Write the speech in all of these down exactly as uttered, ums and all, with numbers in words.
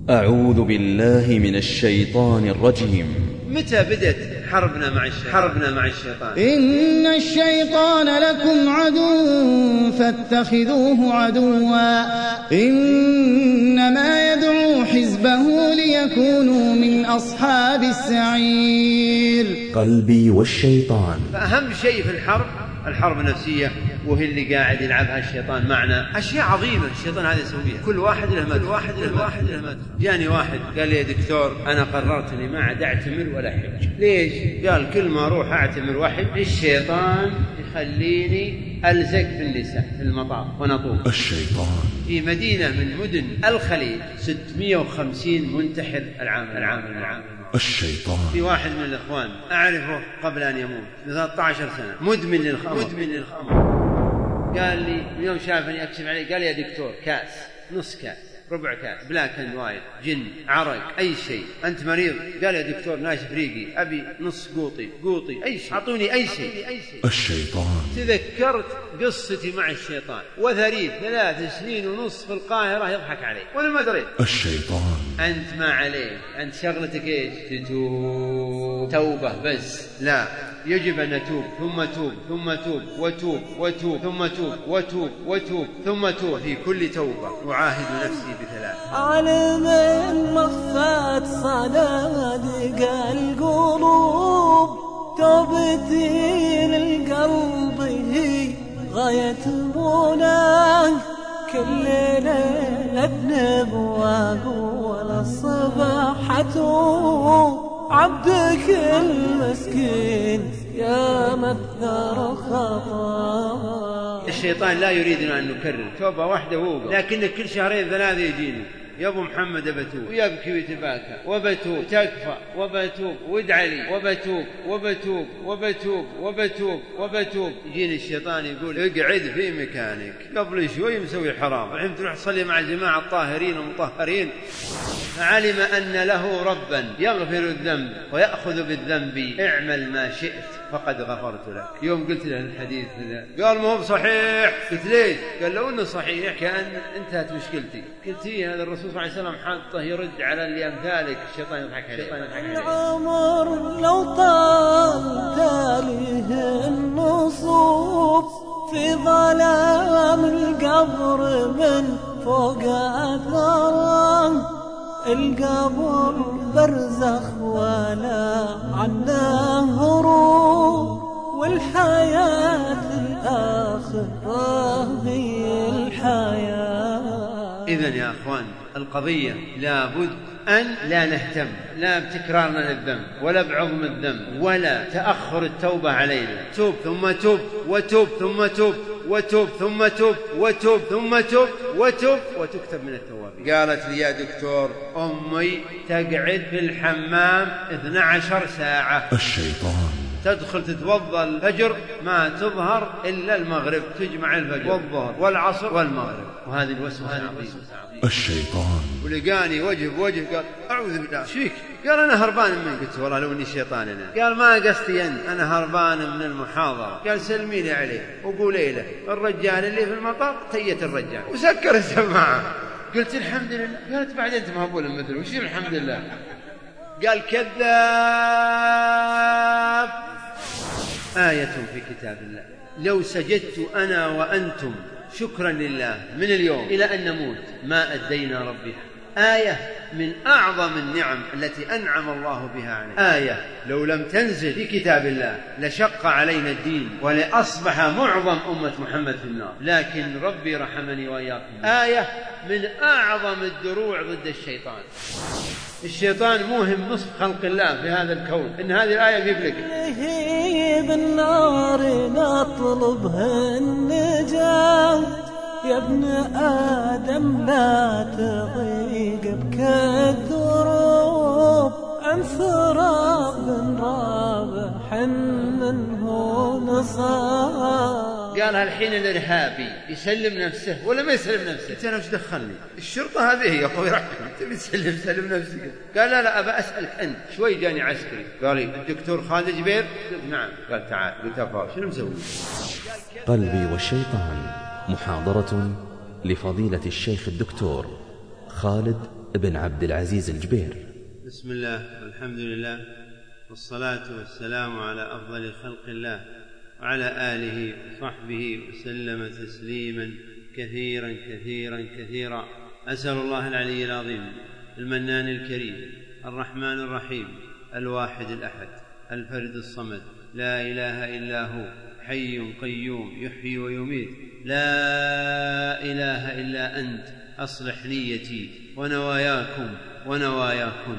أعوذ بالله من الشيطان الرجيم. متى بدت حربنا مع الشيطان؟ حربنا مع الشيطان إن الشيطان لكم عدو فاتخذوه عدوا إنما يدعو حزبه ليكونوا من أصحاب السعير. قلبي والشيطان. فأهم شيء في الحرب الحرب النفسية، وهي اللي قاعد يلعبها الشيطان معنا. أشياء عظيمة الشيطان هذا يسويها، كل واحد له مدخل، واحد له واحد له مدخل. جاني واحد قال لي يا دكتور أنا قررت إني ما عاد أعتمر ولا حج. ليش؟ قال كل ما أروح أعتمر واحد الشيطان يخليني ألزق في اللسان في المطاف ونطوف. الشيطان. في مدينة من مدن الخليج ستمائة وخمسين منتحر العام العام العام. الشيطان. في واحد من الإخوان أعرفه قبل أن يموت ثلاثة عشر سنة، مدمن للخمر مدمن للخمر. قال لي يوم شافني أكشف عليه قال يا دكتور كاس، نص كاس، ربع كاس، بلاك اند وايت، جن، عرق، أي شيء. أنت مريض؟ قال يا دكتور ناشف ريقي، أبي نص قوطي قوطي أي شيء، أعطوني أي شيء أي شيء. الشيطان. تذكرت قصتي مع الشيطان وثريت ثلاث سنين ونص في القاهرة يضحك علي وأنا ما دريت. الشيطان. أنت ما عليك، أنت شغلتك إيش؟ تتوب توبة بس. لا، يجب أن نتوب ثم توب ثم توب وتوب وتوب ثم توب وتوب وتوب ثم توب. في كل توبة أعاهد نفسي بثلاث. على من مخفت صنادق القلوب، توبتي للقلب هي غاية مناه. كل ليلة بنب وأقول الصباحة عبدك المسكين يا مثر خطا. الشيطان لا يريدنا أن نكرر توبة واحدة هو، لكن كل شهرين ثلاثة يجيني يا ابو محمد بتوب، ويبكي ويتباكى وبتوب، تكفى وبتوب، وادعى لي وبتوب وبتوب وبتوب وبتوب وبتوب. يجيني الشيطان يقول اقعد في مكانك، قبل شوي مسوي حرام، الحين تروح تصلي مع الجماعة الطاهرين المطهرين. فعلم أن له ربا يغفر الذنب ويأخذ بالذنب، اعمل ما شئت فقد غفرت لك. يوم قلت له الحديث قال ما هو صحيح. قلت ليش؟ قال لو انه صحيح كان انتهت مشكلتي. قلت ايه هذا الرسول صلى الله عليه وسلم حاطه يرد على اللي امثالك. الشيطان يضحك عليه. الشيطان يضحك عليه. العمر لو طال تاليه النصوص في ظلام القبر من فوق اثره، القبر برزخ ولا عنه هروب، والحياة الآخرة هي الحياة. إذن يا أخوان القضية لابد أن لا نهتم لا بتكرارنا للذنب ولا بعظم الذنب ولا تأخر التوبة علينا. توب ثم توب وتوب ثم توب وتوب ثم توب وتوب ثم توب وتوب وتكتب من التوابين. قالت لي يا دكتور أمي تقعد في الحمام اثنتي عشرة ساعة. الشيطان. تدخل تتوضا الفجر ما تظهر إلا المغرب، تجمع الفجر والظهر والعصر والمغرب، وهذه الوسوسة عظيمة. الشيطان. ولقاني وجه بوجه قال أعوذ بالله شفيك؟ قال أنا هربان من. قلت والله لو إني شيطان أنا. قال ما قصدي أنت، أنا هربان من المحاضرة. قال سلمي لي عليه وقولي له الرجال اللي في المطار تيت الرجال، وسكر السماعة. قلت الحمد لله. قالت بعد أنت مهبول مثل وش الحمد لله؟ قال كذاب. آية في كتاب الله لو سجدت أنا وأنتم شكرا لله من اليوم إلى أن نموت ما أدينا ربها. آية من أعظم النعم التي أنعم الله بها علينا. آية لو لم تنزل في كتاب الله لشق علينا الدين ولأصبح معظم أمة محمد في النار، لكن ربي رحمني وإياكم. آية من أعظم الدروع ضد الشيطان. الشيطان موهم نصف خلق الله في هذا الكون. إن هذه الآية يبلغ بالنار نطلبها النجاة، يا ابن آدم لا تضيق بك الدروب، انثراب رابح منه نصاب. قالها الحين الإرهابي يسلم نفسه ولا ما يسلم نفسه؟ قلت أنا وش دخلني؟ الشرطة هذه يا أخوي رحمة تبي تسلم سلم نفسك. قال لا لا أبى أسألك أنت. شوي جاني عسكري قال لي الدكتور خالد جبير. قلت نعم. قال تعال. قلت أفضل شنو مسوي؟ قلبي والشيطان، محاضرة لفضيلة الشيخ الدكتور خالد بن عبد العزيز الجبير. بسم الله والحمد لله والصلاة والسلام على أفضل خلق الله وعلى آله وصحبه وسلم تسليما كثيرا كثيرا كثيرا. أسأل الله العلي العظيم المنان الكريم الرحمن الرحيم الواحد الأحد الفرد الصمد لا إله إلا هو حي قيوم يحيي ويميت لا إله إلا أنت أصلح نيتي ونواياكم ونواياكن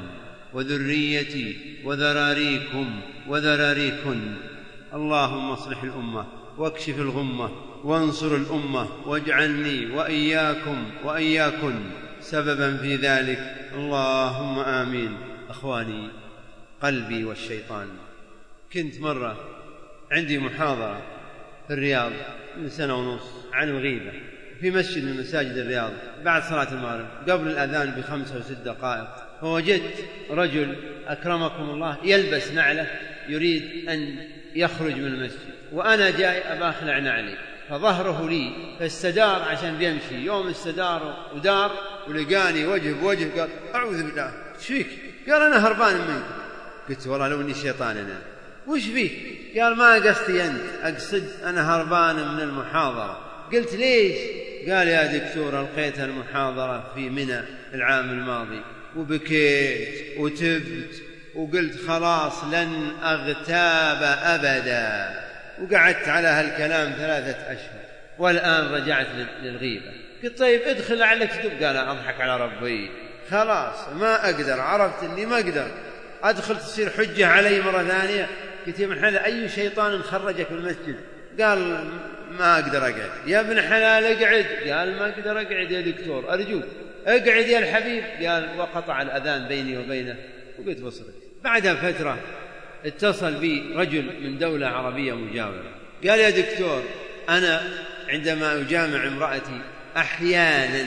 وذريتي وذراريكم وذراريكن. اللهم اصلح الأمة واكشف الغمة وانصر الأمة واجعلني وإياكم وإياكن سببا في ذلك اللهم آمين. أخواني قلبي والشيطان، كنت مرة عندي محاضرة في الرياض من سنة ونص عن الغيبة في مسجد من مساجد الرياض بعد صلاة المغرب قبل الأذان بخمسة وست دقائق، فوجدت رجل أكرمكم الله يلبس نعله يريد أن يخرج من المسجد، وأنا جاي أباخلع نعلي فظهره لي فاستدار عشان بيمشي. يوم استدار ودار ولقاني وجه بوجه قال أعوذ بالله ايش فيك؟ قال أنا هربان منك. قلت والله لو اني شيطان أنا. وش فيك؟ قال ما قصدي أنت، أقصد أنا هربان من المحاضرة. قلت ليش؟ قال يا دكتور ألقيت المحاضرة في منى العام الماضي وبكيت وتبت وقلت خلاص لن أغتاب أبدا، وقعدت على هالكلام ثلاثة أشهر والآن رجعت للغيبة. قلت طيب ادخل لعلك تتوب. قال أضحك على ربي خلاص ما أقدر، عرفت اللي ما أقدر أدخل تصير حجة علي مرة ثانية. قلت يا ابن حلال أي شيطان خرجك من المسجد؟ قال ما أقدر أقعد. يا ابن حلال اقعد. قال ما أقدر أقعد يا دكتور أرجوك اقعد يا الحبيب. قال وقطع الأذان بيني وبينه. وقلت وصلت. بعدها فترة اتصل بي رجل من دولة عربية مجاورة قال يا دكتور أنا عندما أجامع امرأتي أحيانا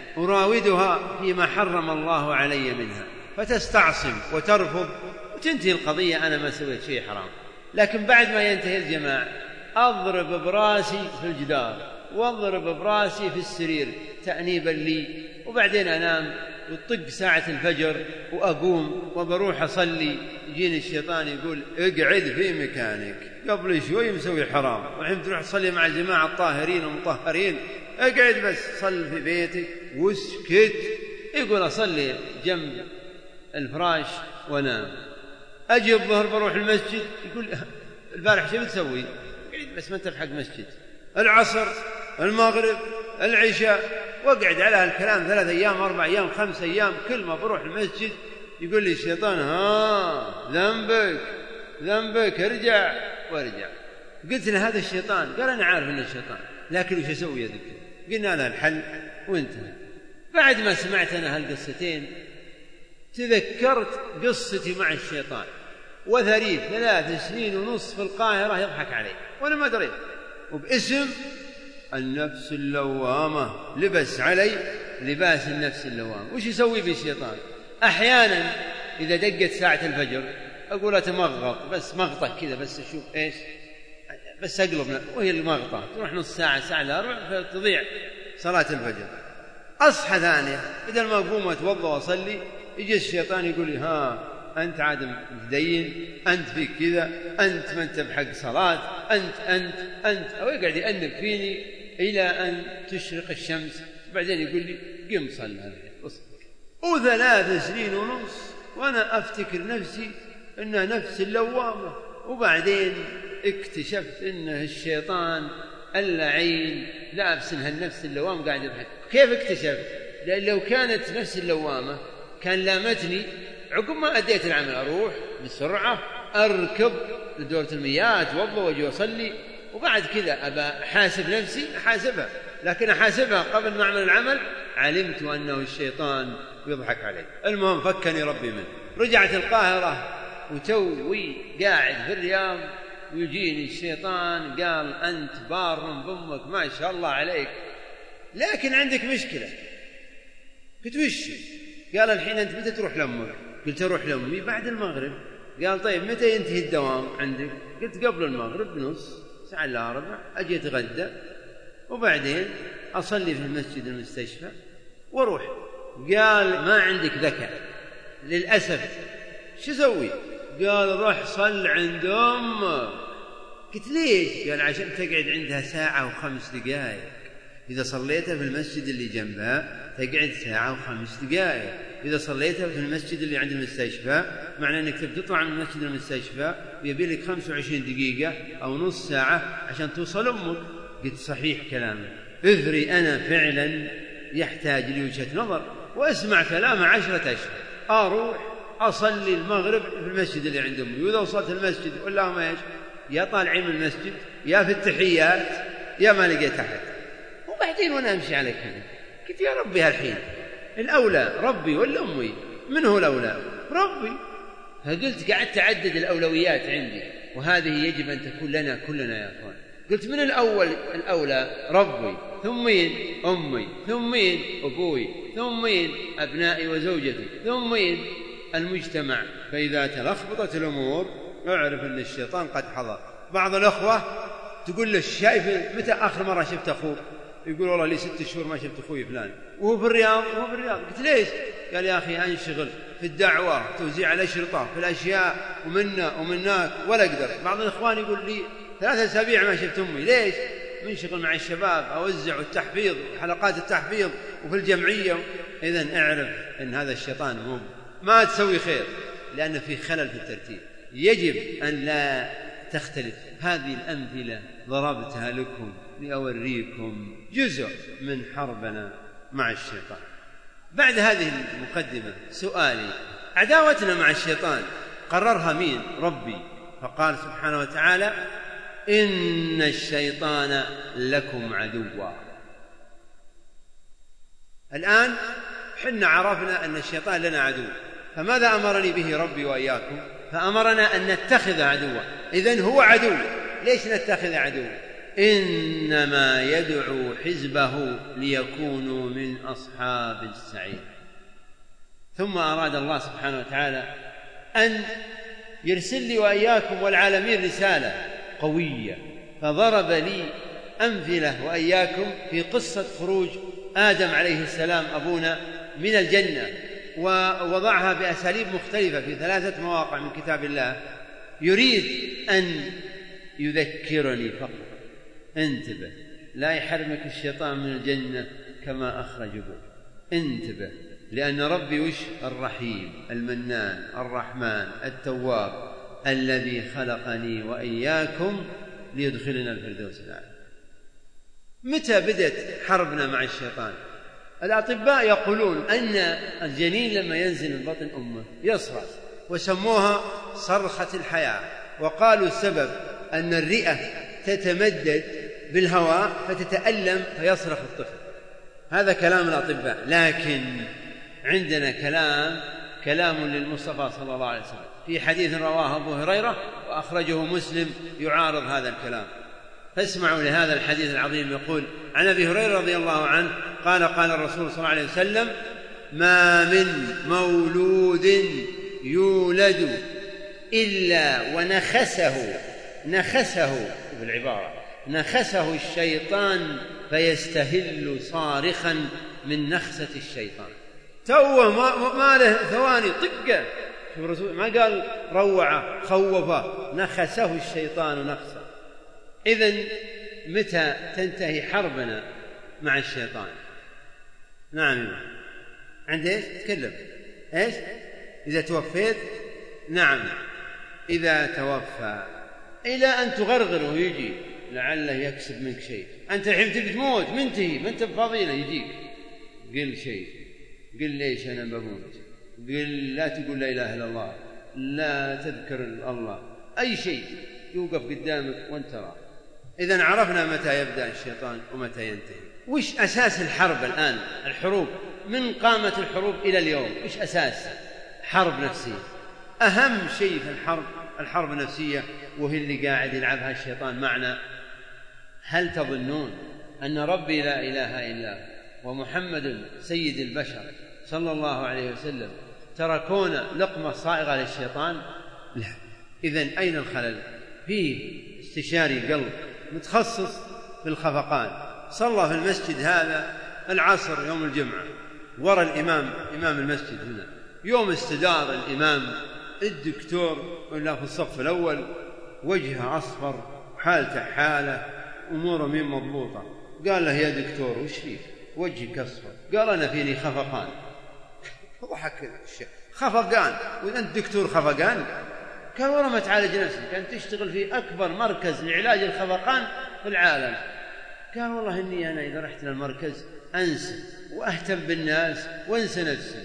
أراودها فيما حرم الله علي منها فتستعصم وترفض وتنتهي القضية، أنا ما سويت شيء حرام، لكن بعد ما ينتهي الجماع أضرب براسي في الجدار واضرب براسي في السرير تأنيبا لي، وبعدين أنام وطق ساعة الفجر وأقوم وبروح أصلي. يجيني الشيطان يقول اقعد في مكانك، قبل شوي مسوي حرام وحين تروح تصلي مع الجماعة الطاهرين والمطهرين اقعد بس صل في بيتك واسكت. يقول أصلي جنب الفراش ونام. أجي الظهر بروح المسجد يقول البارح شو بتسوي؟ اقعد بس ما انت في حق مسجد. العصر المغرب العشاء واقعد على هالكلام ثلاث أيام أربع أيام خمس أيام. كل ما بروح المسجد يقول لي الشيطان ها ذنبك ذنبك ارجع وارجع. قلت له هذا الشيطان. قال أنا عارف أنه الشيطان لكن وش أسوي يا دكتور؟ قلنا له الحل وانتهى. بعد ما سمعت أنا هالقصتين تذكرت قصتي مع الشيطان وثريت ثلاث سنين ونص في القاهرة يضحك علي وأنا ما دريت، وباسم النفس اللوامة لبس علي لباس النفس اللوامة. وش يسوي بي الشيطان؟ أحيانا إذا دقت ساعة الفجر أقول أتمغط بس مغطة كذا بس أشوف إيش بس أقلب وهي المغطة تروح نص ساعة ساعة إلا ربع فتضيع صلاة الفجر. أصحى ثانية بدل ما أقوم أتوضأ وأصلي يجي الشيطان يقول لي ها أنت عادم متدين، أنت فيك كذا، أنت ما أنت بحق صلاة، أنت أنت أنت أو يقعد يأنب فيني إلى أن تشرق الشمس. بعدين يقول لي قم صلى وثلاث سنين ونص وأنا أفتكر نفسي إنها نفس اللوامة. وبعدين اكتشفت إنه الشيطان اللعين لابس إنها النفس اللوامة قاعد يضحك. كيف اكتشفت؟ لأن لو كانت نفس اللوامة كان لامتني عقب ما أديت العمل أروح بسرعة أركض لدورة المياه أتوضأ وأجي أصلي، وبعد كذا أبى أحاسب نفسي أحاسبها، لكن أحاسبها قبل ما أعمل العمل علمت أنه الشيطان يضحك علي. المهم فكني ربي منه. رجعت القاهرة وتوي قاعد في الرياض ويجيني الشيطان قال أنت بار بأمك ما شاء الله عليك لكن عندك مشكلة. قلت وش؟ قال الحين أنت متى تروح لأمك؟ قلت أروح لأمي بعد المغرب. قال طيب متى ينتهي الدوام عندك؟ قلت قبل المغرب بنص ساعة إلا ربع أجي أتغدى وبعدين أصلي في المسجد المستشفى وأروح. قال ما عندك ذكاء للأسف، شو سوي؟ قال روح صل عند أمك. قلت ليش؟ قال عشان تقعد عندها ساعة وخمس دقائق، إذا صليتها في المسجد اللي جنبها تقعد ساعة وخمس دقائق، إذا صليتها في المسجد اللي عند المستشفى معنى أنك تطلع من المسجد المستشفى ويبي لك خمسة وعشرين دقيقة أو نص ساعة عشان توصل أمك. قلت صحيح كلامك، إذري أنا فعلا يحتاج لوجهة نظر وأسمع كلامه عشرة أشهر، أروح أصلي المغرب في المسجد اللي عند أمي، وإذا وصلت المسجد اللهم إيش، يا طالعين من المسجد يا في التحيات يا ما لقيت أحد. وبعدين وأنا أمشي على كذا قلت يا ربي هالحين الأولى ربي ولا أمي؟ من هو الأولى؟ ربي. فقلت قعدت أعدد الأولويات عندي، وهذه يجب أن تكون لنا كلنا يا أخوان. قلت من الأول الأولى ربي، ثم مين؟ أمي، ثم مين؟ أبوي، ثم مين؟ أبنائي وزوجتي، ثم مين؟ المجتمع. فإذا تلخبطت الأمور اعرف أن الشيطان قد حضر. بعض الأخوة تقول له شايف متى آخر مرة شفت أخوك؟ يقول والله لي ست شهور ما شفت أخوي فلان، وهو في الرياض وهو في الرياض. قلت ليش؟ قال يا أخي أنشغل في الدعوة توزيع الأشرطة في الأشياء ومنا ومناك ولا أقدر. بعض الإخوان يقول لي ثلاثة أسابيع ما شفت أمي. ليش؟ منشغل مع الشباب أوزع التحفيظ وحلقات التحفيظ وفي الجمعية. إذن اعرف أن هذا الشيطان مو ما تسوي خير، لأن في خلل في الترتيب، يجب أن لا تختلف. هذه الأمثلة ضربتها لكم لأوريكم جزء من حربنا مع الشيطان. بعد هذه المقدمة سؤالي، عداوتنا مع الشيطان قررها مين؟ ربي. فقال سبحانه وتعالى إن الشيطان لكم عدوا. الآن حنا عرفنا أن الشيطان لنا عدو، فماذا أمرني به ربي وإياكم؟ فأمرنا أن نتخذ عدوا. إذن هو عدو، ليش نتخذ عدو؟ إنما يدعو حزبه ليكونوا من أصحاب السعير. ثم أراد الله سبحانه وتعالى أن يرسل لي وإياكم والعالمين رسالة قوية، فضرب لي أمثلة وإياكم في قصة خروج آدم عليه السلام أبونا من الجنة، ووضعها بأساليب مختلفة في ثلاثة مواقع من كتاب الله. يريد أن يذكرني فقط، انتبه لا يحرمك الشيطان من الجنة كما أخرج ابوك، انتبه، لأن ربي وش؟ الرحيم المنان الرحمن التواب الذي خلقني وإياكم ليدخلنا الفردوس الأعلى. متى بدت حربنا مع الشيطان؟ الأطباء يقولون أن الجنين لما ينزل من بطن أمه يصرخ، وسموها صرخة الحياة، وقالوا السبب أن الرئة تتمدد بالهواء فتتألم فيصرخ الطفل. هذا كلام الأطباء، لكن عندنا كلام كلام للمصطفى صلى الله عليه وسلم في حديث رواه أبو هريرة وأخرجه مسلم يعارض هذا الكلام. فاسمعوا لهذا الحديث العظيم. يقول عن أبي هريرة رضي الله عنه قال قال الرسول صلى الله عليه وسلم ما من مولود يولد إلا ونخسه نخسه بالعبارة نخسه الشيطان فيستهل صارخا من نخسة الشيطان. توه ما, ما له ثواني طقه، شوف الرسول ما قال روعه خوفه، نخسه الشيطان نخسه. إذن متى تنتهي حربنا مع الشيطان؟ نعم عند ايش تكلم ايش؟ إذا توفيت؟ نعم إذا توفى، إلى أن تغرغر ويجي لعله يكسب منك شيء. أنت الحين تبي تموت منتهي، ما أنت بفضيلة، يجيك قل شيء، قل ليش أنا بموت، قل لا تقول لا إله إلا الله، لا تذكر الله، أي شيء يوقف قدامك وانت راح. إذن عرفنا متى يبدأ الشيطان ومتى ينتهي. وش أساس الحرب الآن؟ الحروب من قامت الحروب إلى اليوم وش أساس؟ حرب نفسية. أهم شيء في الحرب الحرب النفسية، وهي اللي قاعد يلعبها الشيطان معنا. هل تظنون أن ربي لا إله إلا هو ومحمد سيد البشر صلى الله عليه وسلم تركونا لقمة صائغة للشيطان؟ لا. إذن أين الخلل؟ فيه استشاري قلب متخصص في الخفقان، صلى في المسجد هذا العصر يوم الجمعة وراء الإمام إمام المسجد هنا. يوم استدار الإمام الدكتور ولا في الصف الأول وجهه أصفر وحالته حالة أموره مين مضبوطة. قال له: يا دكتور وش فيك وجهك أصفر؟ قال: أنا فيني خفقان. ضحك الشيخ: خفقان وأنت دكتور خفقان؟ قال: والله ما تعالج نفسك، أنت تشتغل في أكبر مركز لعلاج الخفقان في العالم. قال: والله إني أنا إذا رحت للمركز أنسى وأهتم بالناس وأنسى نفسي.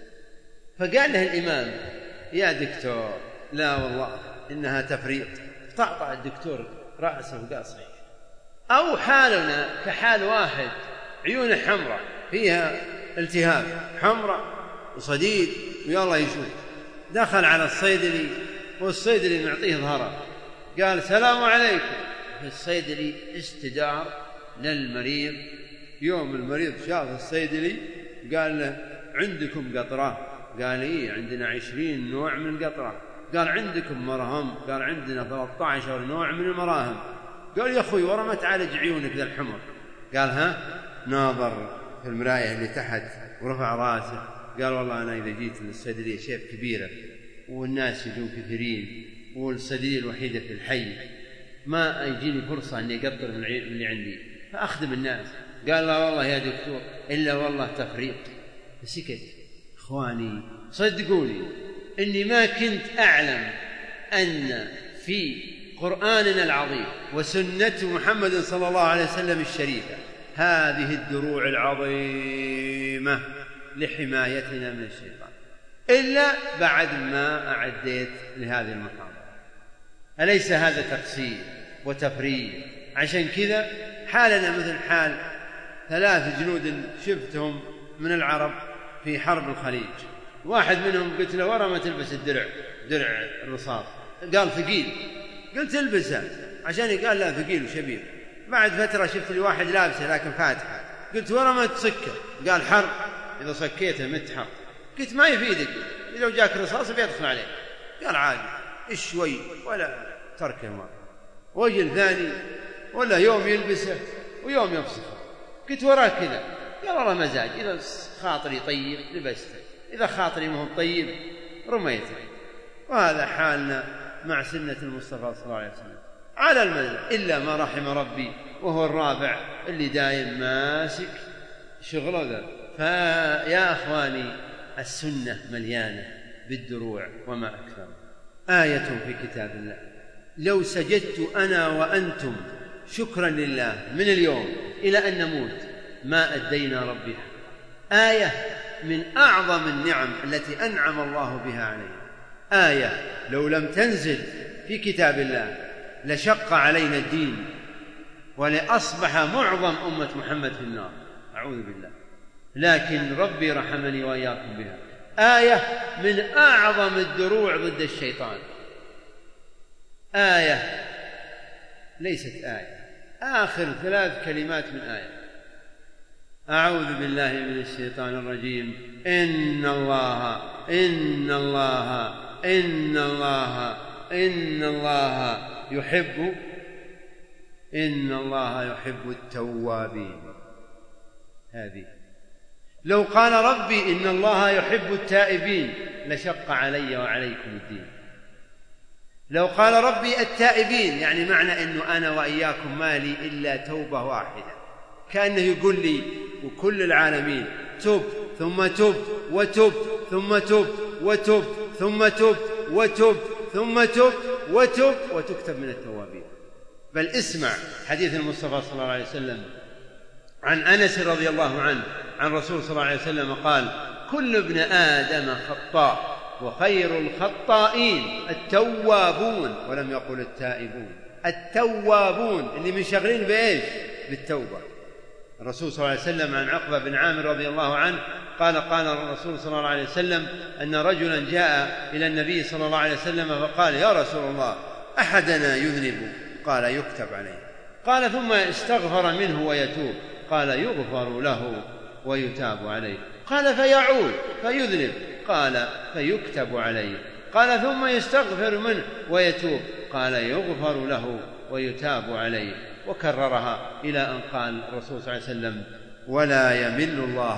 فقال له الإمام: يا دكتور لا والله إنها تفريط. طعطع الدكتور رأسه وقال: صحيح. أو حالنا كحال واحد عيونه حمراء فيها التهاب، حمراء وصديد ويلا يشوف. دخل على الصيدلي والصيدلي معطيه ظهره، قال: سلام عليكم. الصيدلي استدار للمريض. يوم المريض شاف الصيدلي قال له: عندكم قطرة؟ قال: إيه عندنا عشرين نوع من القطرة. قال: عندكم مرهم؟ قال: عندنا ثلاثة عشر نوع من المراهم. قال: يا أخوي ورا ما تعالج عيونك ذا الحمر. قال: ها؟ ناظر في المراية اللي تحت ورفع راسه قال: والله أنا إذا جيت للصيدلية شيب كبيرة والناس يجون كثيرين والصيدلية الوحيدة في الحي ما يجيني فرصة أني أقطر من اللي عندي فأخدم الناس. قال: لا والله يا دكتور إلا والله تفريط. فسكت. إخواني صدقوني إني ما كنت أعلم أن في قرآننا العظيم وسنة محمد صلى الله عليه وسلم الشريفة هذه الدروع العظيمة لحمايتنا من الشيطان إلا بعد ما أعديت لهذه المحاضرة. أليس هذا تقصير وتفريط؟ عشان كذا حالنا مثل حال ثلاث جنود شفتهم من العرب في حرب الخليج. واحد منهم قلت له: ورا ما تلبس الدرع درع الرصاص؟ قال: ثقيل. قلت: البسه. عشان قال: لا ثقيل وشبيب. بعد فترة شفت لي واحد لابسه لكن فاتحة. قلت: ورا ما تسكه؟ قال: حرب، إذا سكيته متحر. قلت: ما يفيدك، إذا جاك رصاص بيدخل عليك. قال: عادي شوي ولا تركه ما. وجل ثاني ولا يوم يلبسه ويوم يفسخه. قلت: وراك كذا؟ قال: والله مزاج، إذا خاطري طيب لبسته، إذا خاطري ما هو طيب رميته. وهذا حالنا مع سنة المصطفى صلى الله عليه وسلم على المدى إلا ما رحم ربي وهو الرابع اللي دايم ماسك شغله ذا. فيا أخواني السنة مليانة بالدروع وما أكثر. آية في كتاب الله لو سجدت أنا وأنتم شكرا لله من اليوم إلى أن نموت ما أدينا ربها. آية من أعظم النعم التي أنعم الله بها علينا. آية لو لم تنزل في كتاب الله لشق علينا الدين ولأصبح معظم أمة محمد في النار، أعوذ بالله. لكن ربي رحمني وإياكم بها. آية من أعظم الدروع ضد الشيطان. آية ليست آية، آخر ثلاث كلمات من آية: أعوذ بالله من الشيطان الرجيم. إن الله إن الله إن الله إن الله يحب إن الله يحب التوابين. هذه لو قال ربي إن الله يحب التائبين لشق علي وعليكم الدين. لو قال ربي التائبين يعني معنى أنه أنا وإياكم ما لي إلا توبة واحدة، كأنه يقول لي وكل العالمين: تب ثم تب وتب ثم تب وتب ثم تب وتب ثم تب وتب وتكتب من التوابين. بل اسمع حديث المصطفى صلى الله عليه وسلم عن أنس رضي الله عنه عن رسول صلى الله عليه وسلم قال: كل ابن آدم خطاء وخير الخطائين التوابون، ولم يقل التائبون، التوابون اللي منشغلين بإيش؟ بالتوبة. الرسول صلى الله عليه وسلم عن عقبة بن عامر رضي الله عنه قال: قال الرسول صلى الله عليه وسلم أن رجلا جاء إلى النبي صلى الله عليه وسلم فقال: يا رسول الله أحدنا يذنب؟ قال: يكتب عليه. قال: ثم استغفر منه ويتوب؟ قال: يغفر له ويتاب عليه. قال: فيعود فيذنب؟ قال: فيكتب عليه. قال: ثم يستغفر منه ويتوب؟ قال: يغفر له ويتاب عليه. وكررها إلى أن قال الرسول صلى الله عليه وسلم: ولا يمل الله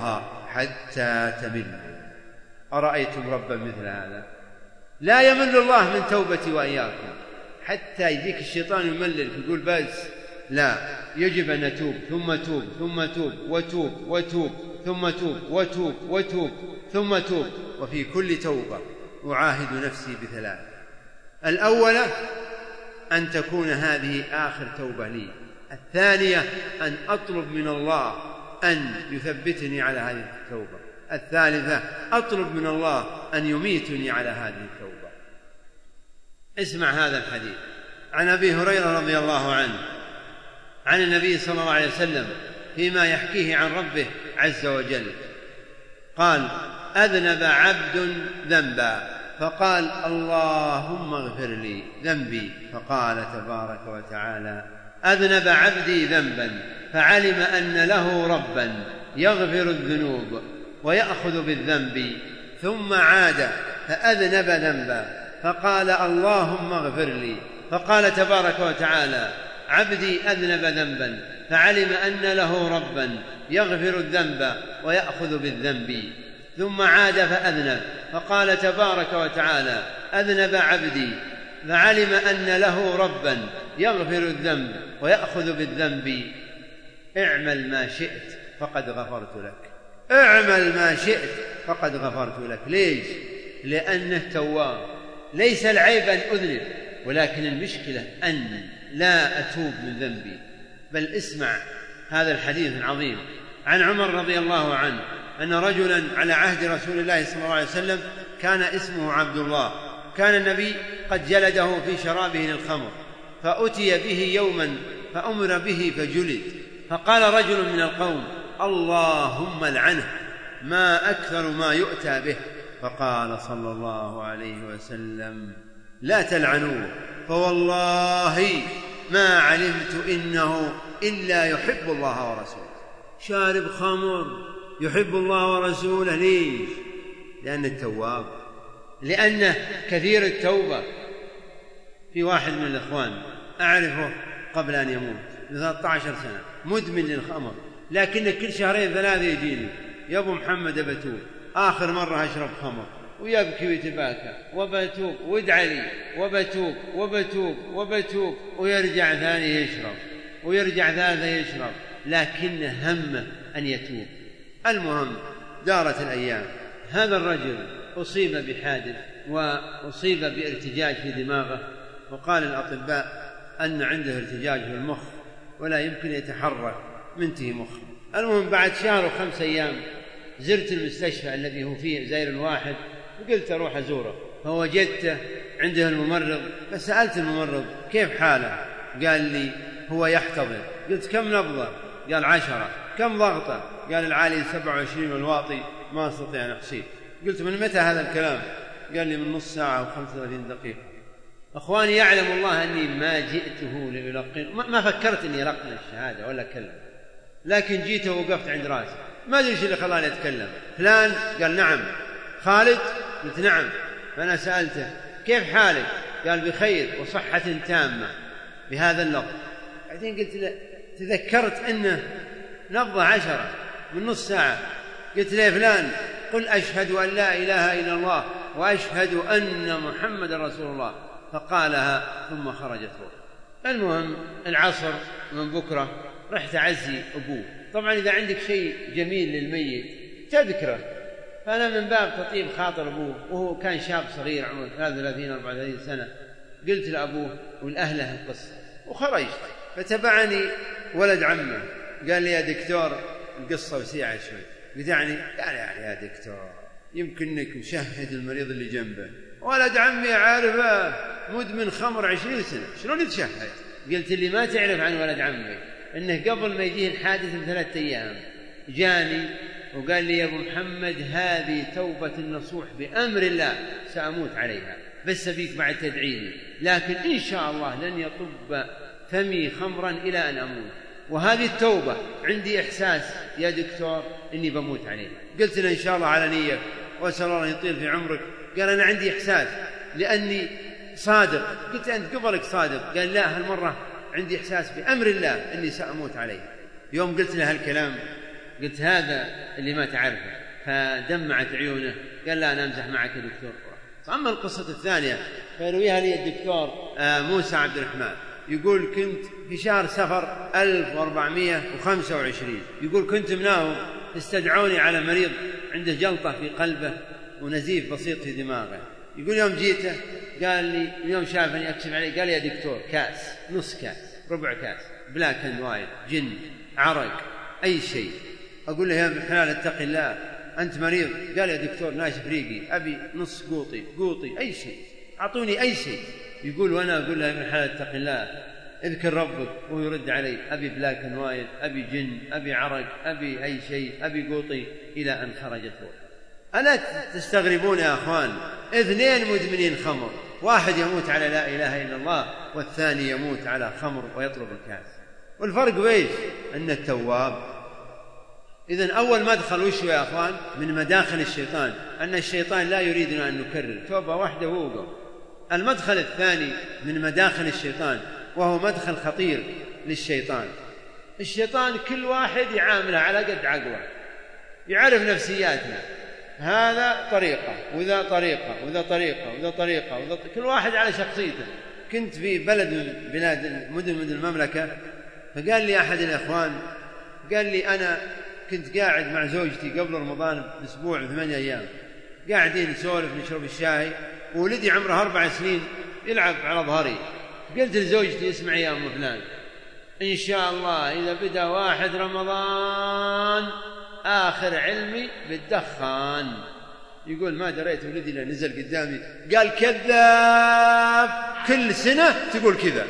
حتى تملوا. أرأيتم ربا مثل هذا؟ لا يمل الله من توبتي وإياكم حتى يجيك الشيطان يملل يقول بس، لا، يجب أن نتوب ثم توب ثم توب وتوب وتوب ثم توب وتوب وتوب ثم توب. وفي كل توبة أعاهد نفسي بثلاث: الأولى أن تكون هذه آخر توبة لي، الثانية أن أطلب من الله أن يثبتني على هذه التوبة، الثالثة أطلب من الله أن يميتني على هذه التوبة. اسمع هذا الحديث عن أبي هريرة رضي الله عنه عن النبي صلى الله عليه وسلم فيما يحكيه عن ربه عز وجل قال: أذنب عبد ذنبا فقال: اللهم اغفر لي ذنبي، فقال تبارك وتعالى: أذنب عبدي ذنبا فعلم أن له ربا يغفر الذنوب ويأخذ بالذنب، ثم عاد فأذنب ذنبا فقال: اللهم اغفر لي، فقال تبارك وتعالى: عبدي أذنب ذنبا فعلم أن له ربا يغفر الذنب ويأخذ بالذنب، ثم عاد فأذنب فقال تبارك وتعالى: أذنب عبدي فعلم أن له ربا يغفر الذنب ويأخذ بالذنب، اعمل ما شئت فقد غفرت لك، اعمل ما شئت فقد غفرت لك. ليش؟ لأنه تواب. ليس العيب أن أذنب، ولكن المشكلة أن لا أتوب من ذنبي. بل اسمع هذا الحديث العظيم عن عمر رضي الله عنه أن رجلا على عهد رسول الله صلى الله عليه وسلم كان اسمه عبد الله، كان النبي قد جلده في شرابه للخمر، فأتي به يوما فأمر به فجلد، فقال رجل من القوم: اللهم لعنه، ما أكثر ما يؤتى به. فقال صلى الله عليه وسلم: لا تلعنوه، فوالله ما علمت إنه إلا يحب الله ورسوله. شارب خمر يحب الله ورسوله. ليش؟ لأنه التواب، لأنه كثير التوبة. في واحد من الإخوان أعرفه قبل أن يموت ثلاثة عشر سنة مدمن للخمر، لكن كل شهرين ثلاثة يجيني: يا أبو محمد بتوب، آخر مرة أشرب خمر، ويبكي ويتباكى، وبتوب وادعى لي، وبتوب وبتوب وبتوب، ويرجع ثاني يشرب، ويرجع ثالثة يشرب، لكن همه أن يتوب. المهم دارت الأيام، هذا الرجل أصيب بحادث وأصيب بارتجاج في دماغه، وقال الأطباء أن عنده ارتجاج في المخ ولا يمكن يتحرك، منتهي مخه. المهم بعد شهر وخمس أيام زرت المستشفى الذي هو فيه زائر واحد، وقلت أروح أزوره، فوجدته عنده الممرض، فسألت الممرض: كيف حاله؟ قال لي: هو يحتضر. قلت: كم نبضة؟ قال: عشرة. كم ضغطه؟ قال: العالي سبعة وعشرين والواطي ما أستطيع أن أحصيه. قلت: من متى هذا الكلام؟ قال لي: من نص ساعة وخمسة وثلاثين دقيقة. أخواني، يعلم الله أني ما جئته لألقن، ما فكرت أني ألقن الشهادة ولا أكلم، لكن جيت ووقفت عند راسي، ما أدري إيش اللي خلاني أتكلم. فلان؟ قال: نعم. خالد؟ قلت: نعم. فأنا سألته: كيف حالك؟ قال: بخير وصحة تامة، بهذا اللفظ. بعدين قلت له: تذكرت أنه نبضة عشرة من نص ساعة. قلت له: فلان، قل أشهد أن لا إله إلا الله وأشهد أن محمد رسول الله، فقالها ثم خرجت روح. المهم العصر من بكرة رحت أعزي أبوه. طبعا إذا عندك شيء جميل للميت تذكره، فأنا من باب تطيب خاطر أبوه، وهو كان شاب صغير عمره ثلاثة وثلاثين أربعة وثلاثين سنة، قلت لأبوه ولأهله القصة وخرجت. فتبعني ولد عمه قال لي: يا دكتور القصة وسيعة شوي. قلت: يعني قال يعني يا دكتور يمكن انك مشهد المريض اللي جنبه، ولد عمي عارفه مدمن خمر عشرين سنة، شلون يتشهد؟ قلت: اللي ما تعرف عن ولد عمي انه قبل ما يجيه الحادث بثلاثة ايام جاني وقال لي: يا ابو محمد، هذه توبة النصوح بأمر الله، سأموت عليها، بس أبيك بعد تدعيني، لكن إن شاء الله لن يطب فمي خمرا إلى أن أموت، وهذه التوبة عندي إحساس يا دكتور إني بموت عليها. قلت له: إن شاء الله على نية، وأسأل الله أن يطيل في عمرك. قال: أنا عندي إحساس لأني صادق. قلت: أنت قبلك صادق. قال: لا، هالمرة عندي إحساس بأمر الله أني سأموت عليها. يوم قلت له هالكلام قلت: هذا اللي ما تعرفه، فدمعت عيونه، قال لا أنا أمزح معك يا دكتور. أما القصة الثانية فيرويها لي الدكتور موسى عبد الرحمن، يقول كنت في شهر سفر ألف وأربعمائة وخمسة وعشرين، يقول كنت مناهم استدعوني على مريض عنده جلطة في قلبه ونزيف بسيط في دماغه. يقول يوم جيته قال لي يوم شافني أكشف عليه قال لي يا دكتور كاس، نص كاس، ربع كاس، بلاك اند وايت، جن، عرق، أي شيء. أقول له يا ابن الحلال اتق الله أنت مريض. قال يا دكتور ناشف ريقي، أبي نص قوطي قوطي أي شيء، أعطوني أي شيء. يقول وأنا أقول له يا ابن الحلال اتق الله اذكر ربك، وهو يرد علي أبي بلاك اند وايت، أبي جن، أبي عرق، أبي أي شيء، أبي قوطي، إلى أن خرجت روحه. ألا تستغربون يا أخوان؟ اثنين مدمنين خمر، واحد يموت على لا إله إلا الله والثاني يموت على خمر ويطلب الكاس. والفرق ويش؟ أن التواب. إذن أول مدخل وش يا أخوان من مداخل الشيطان؟ أن الشيطان لا يريدنا أن نكرر، توبة واحدة ووقف. المدخل الثاني من مداخل الشيطان وهو مدخل خطير للشيطان. الشيطان كل واحد يعامله على قد عقله، يعرف نفسياتنا، هذا طريقة وذا طريقة وذا طريقة وذا طريقة وذا طريقة. كل واحد على شخصيته. كنت في بلد من بلاد مدن من المملكة، فقال لي أحد الإخوان قال لي أنا كنت قاعد مع زوجتي قبل رمضان بأسبوع ثمانية أيام، قاعدين نسولف نشرب الشاي، وولدي عمره أربع سنين يلعب على ظهري. قلت لزوجتي اسمعي يا أم فلان، إن شاء الله إذا بدأ واحد رمضان آخر علمي بالدخان. يقول ما دريت ولدي لا نزل قدامي قال كذاب، كل سنة تقول كذا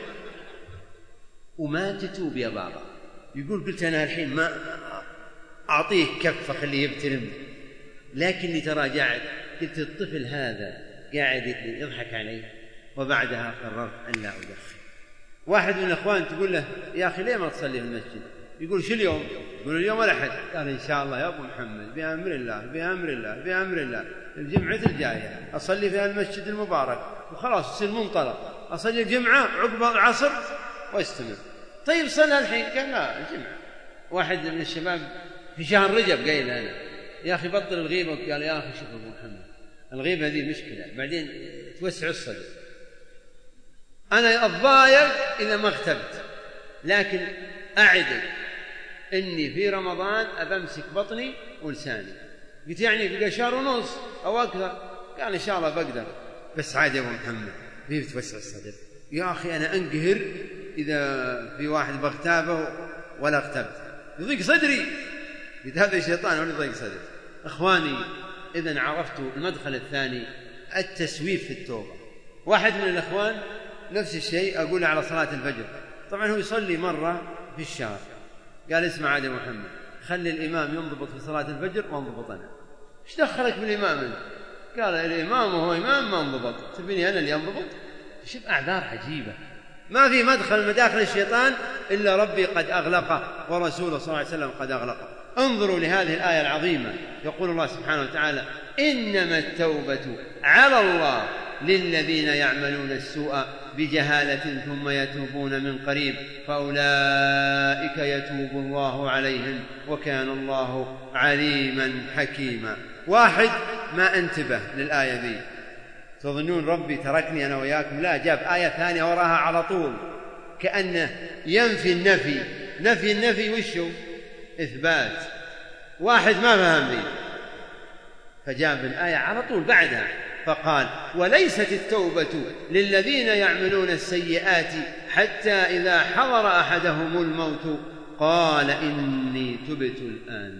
وما تتوب يا بابا. يقول قلت أنا الحين ما أعطيه كفة خليه يبتلم، لكني تراجعت، قلت الطفل هذا قاعد يضحك علي، وبعدها قررت أن لا أدخن. واحد من الأخوان تقول له يا أخي ليه ما تصلي في المسجد؟ يقول شو اليوم؟ يقول اليوم الأحد. قال إن شاء الله يا أبو محمد بأمر الله بأمر الله بأمر الله الجمعة الجاية أصلي في المسجد المبارك وخلاص يصير منطلق، أصلي الجمعة عقب العصر واستمر. طيب صلى الحين؟ قال لا الجمعة. واحد من الشباب في شهر رجب قايل أنا يا أخي بطل الغيبة، قال يا أخي شوف أبو محمد الغيبة هذه مشكلة بعدين توسع الصدر، أنا أتضايق إذا ما اختبت، لكن أعدك إني في رمضان أبمسك بطني ولساني. قلت يعني بقى شهر ونص أو أكثر؟ قال إن شاء الله بقدر، بس عادي يا أبو محمد كيف توسع الصدر؟ يا أخي أنا أنقهر إذا في واحد بغتابه ولا اغتبت، يضيق صدري. قلت هذا الشيطان ولا يضيق صدري. أخواني إذن عرفتوا المدخل الثاني التسويف في التوبة. واحد من الأخوان نفس الشيء أقول على صلاة الفجر، طبعا هو يصلي مرة في الشهر، قال اسمع عادي محمد خلي الإمام ينضبط في صلاة الفجر وانضبط أنا. ايش دخلك بالإمام انت؟ قال الإمام وهو إمام ما انضبط، تبيني أنا اللي انضبط؟ شوف أعذار عجيبة. ما في مدخل مداخل الشيطان إلا ربي قد أغلقه ورسوله صلى الله عليه وسلم قد أغلقه. انظروا لهذه الآية العظيمة، يقول الله سبحانه وتعالى إنما التوبة على الله للذين يعملون السوء بجهالة ثم يتوبون من قريب فأولئك يتوب الله عليهم وكان الله عليما حكيما. واحد ما انتبه للآية ذي، تظنون ربي تركني أنا وياكم؟ لا، جاب آية ثانية وراها على طول كأنه ينفي النفي. نفي النفي وشو؟ إثبات. واحد ما فهم ذي فجاب الآية على طول بعدها فقال وليست التوبة للذين يعملون السيئات حتى إذا حضر أحدهم الموت قال إني تبت الآن.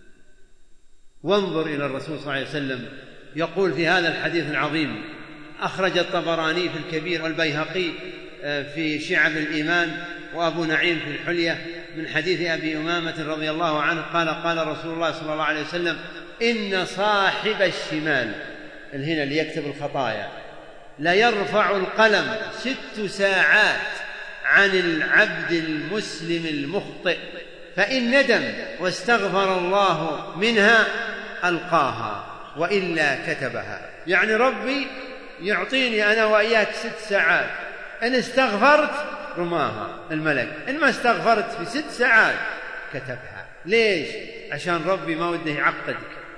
وانظر إلى الرسول صلى الله عليه وسلم يقول في هذا الحديث العظيم، أخرج الطبراني في الكبير والبيهقي في شعب الإيمان وأبو نعيم في الحلية من حديث أبي أمامة رضي الله عنه قال قال رسول الله صلى الله عليه وسلم إن صاحب الشمال هنا اللي يكتب الخطايا لا يرفع القلم ست ساعات عن العبد المسلم المخطئ، فإن ندم واستغفر الله منها ألقاها وإلا كتبها. يعني ربي يعطيني أنا وإياك ست ساعات، إن استغفرت رماها الملك، إن ما استغفرت في ست ساعات كتبها. ليش؟ عشان ربي ما وده يعقدك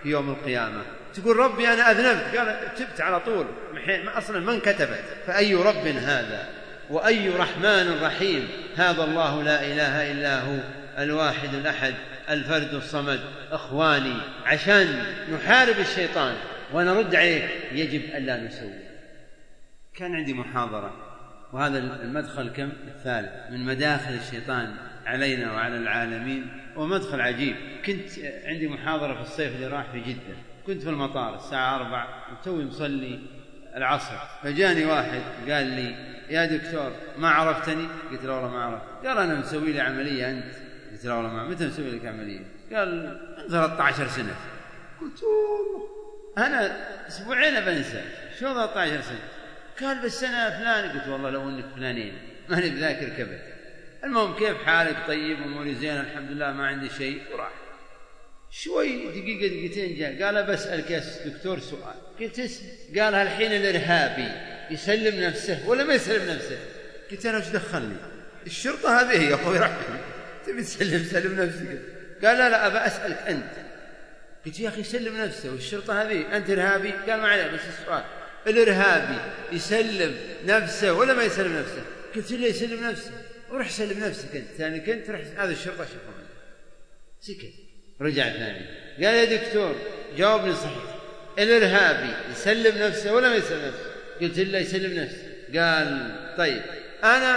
في يوم القيامة. تقول ربي أنا أذنبت، قال تبت على طول، أصلا من كتبت. فأي رب هذا وأي رحمن رحيم هذا الله لا إله إلا هو الواحد الأحد الفرد الصمد. أخواني، عشان نحارب الشيطان ونرد عليه يجب ألا نسوي. كان عندي محاضرة، وهذا المدخل كم الثالث من مداخل الشيطان علينا وعلى العالمين، ومدخل عجيب. كنت عندي محاضرة في الصيف اللي راح في جدة، كنت في المطار الساعة أربع وتوي مصلي العصر، فجاني واحد قال لي يا دكتور ما عرفتني؟ قلت له والله ما عرفت. قال أنا مسوي لي عملية أنت؟ قلت له والله ما. متى مسوي لك عملية؟ قال ثلاثة عشر سنة. قلت أنا أسبوعين بنسى، شو ثلاثة عشر سنة؟ قال بس أنا فلان. قلت والله لو أنك فلانين ماني بذاكر كبت. المهم كيف حالك؟ طيب أموري زين الحمد لله ما عندي شيء. وراح شوي دقيقة دقيقتين جاء قال بسألك يا دكتور سؤال. قلت اسم. قال هالحين الإرهابي يسلم نفسه ولا ما يسلم نفسه؟ قلت أنا وش دخلني؟ الشرطة هذه يا أخوي رحمة تبي تسلم سلم نفسك. قال لا لا أبى أسألك أنت. قلت يا أخي سلم نفسه والشرطة هذه أنت إرهابي؟ قال ما عليه بس السؤال الإرهابي يسلم نفسه ولا ما يسلم نفسه؟ قلت له يسلم نفسه. وروح سلم نفسك أنت ثاني. كنت رح هذا الشرطة شوفه سكت. رجع ثاني قال يا دكتور جاوبني صحيح، الإرهابي يسلم نفسه ولا ما يسلم نفسه؟ قلت له يسلم نفسه. قال طيب أنا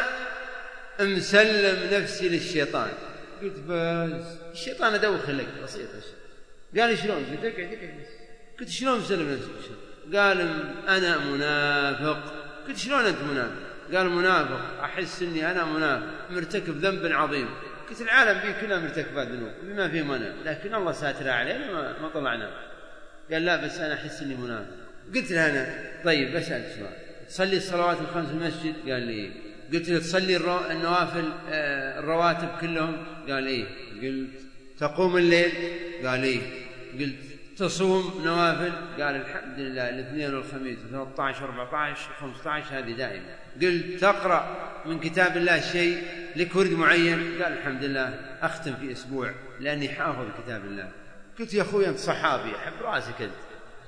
مسلم نفسي للشيطان. قلت بس الشيطان أدوخ لك بسيط. قال شلون؟ قلت اقعد اقعد. قلت شلون مسلم نفسي؟ قال أنا منافق. قلت شلون أنت منافق؟ قال منافق أحس أني أنا منافق مرتكب ذنب عظيم. قلت العالم به كلها مرتكبات ذنوب بما فيه منع، لكن الله ساتر علينا ما, ما طلعنا. قال لا بس أنا أحس أني منافق. قلت له أنا طيب بسألك سؤال، تصلي الصلوات الخمس في المسجد؟ قال لي إيه. قلت له تصلي النوافل الرواتب كلهم؟ قال إيه. قلت تقوم الليل؟ قال إيه. قلت تصوم نوافل؟ قال الحمد لله الاثنين والخميس ثلاثة عشر أربعة عشر خمسة عشر هذه دائما. قلت تقرأ من كتاب الله شيء لك ورد معين؟ قال الحمد لله أختم في أسبوع لأني حافظ كتاب الله. قلت يا أخوي أنت صحابي أحب راسك أنت.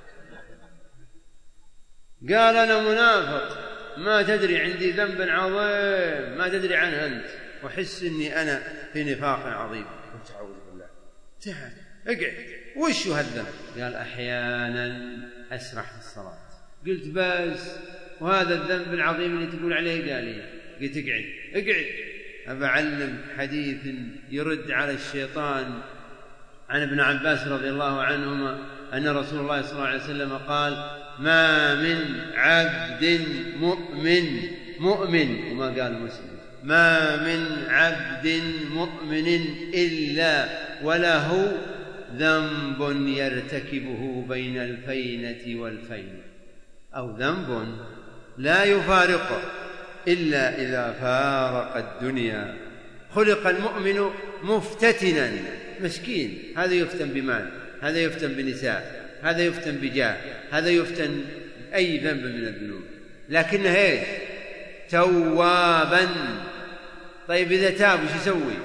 قال أنا منافق ما تدري عندي ذنب عظيم ما تدري عنه أنت، وحس أني أنا في نفاق عظيم. قلت أعوذ بالله. تعال اقعد. وش هالذنب؟ قال أحيانا أسرح في الصلاة. قلت بس وهذا الذنب العظيم اللي تقول عليه؟ قال لي. قلت اقعد اقعد أبى أعلم حديث يرد على الشيطان عن ابن عباس رضي الله عنهما أن رسول الله صلى الله عليه وسلم قال ما من عبد مؤمن مؤمن وما قال مسلم ما من عبد مؤمن إلا وله ذنب يرتكبه بين الفينة والفينة، أو ذنب لا يفارقه إلا إذا فارق الدنيا. خلق المؤمن مفتتنا مسكين، هذا يفتن بمال، هذا يفتن بنساء، هذا يفتن بجاه، هذا يفتن أي ذنب من الذنوب، لكنه ايش؟ توابا. طيب إذا تاب وش يسوي؟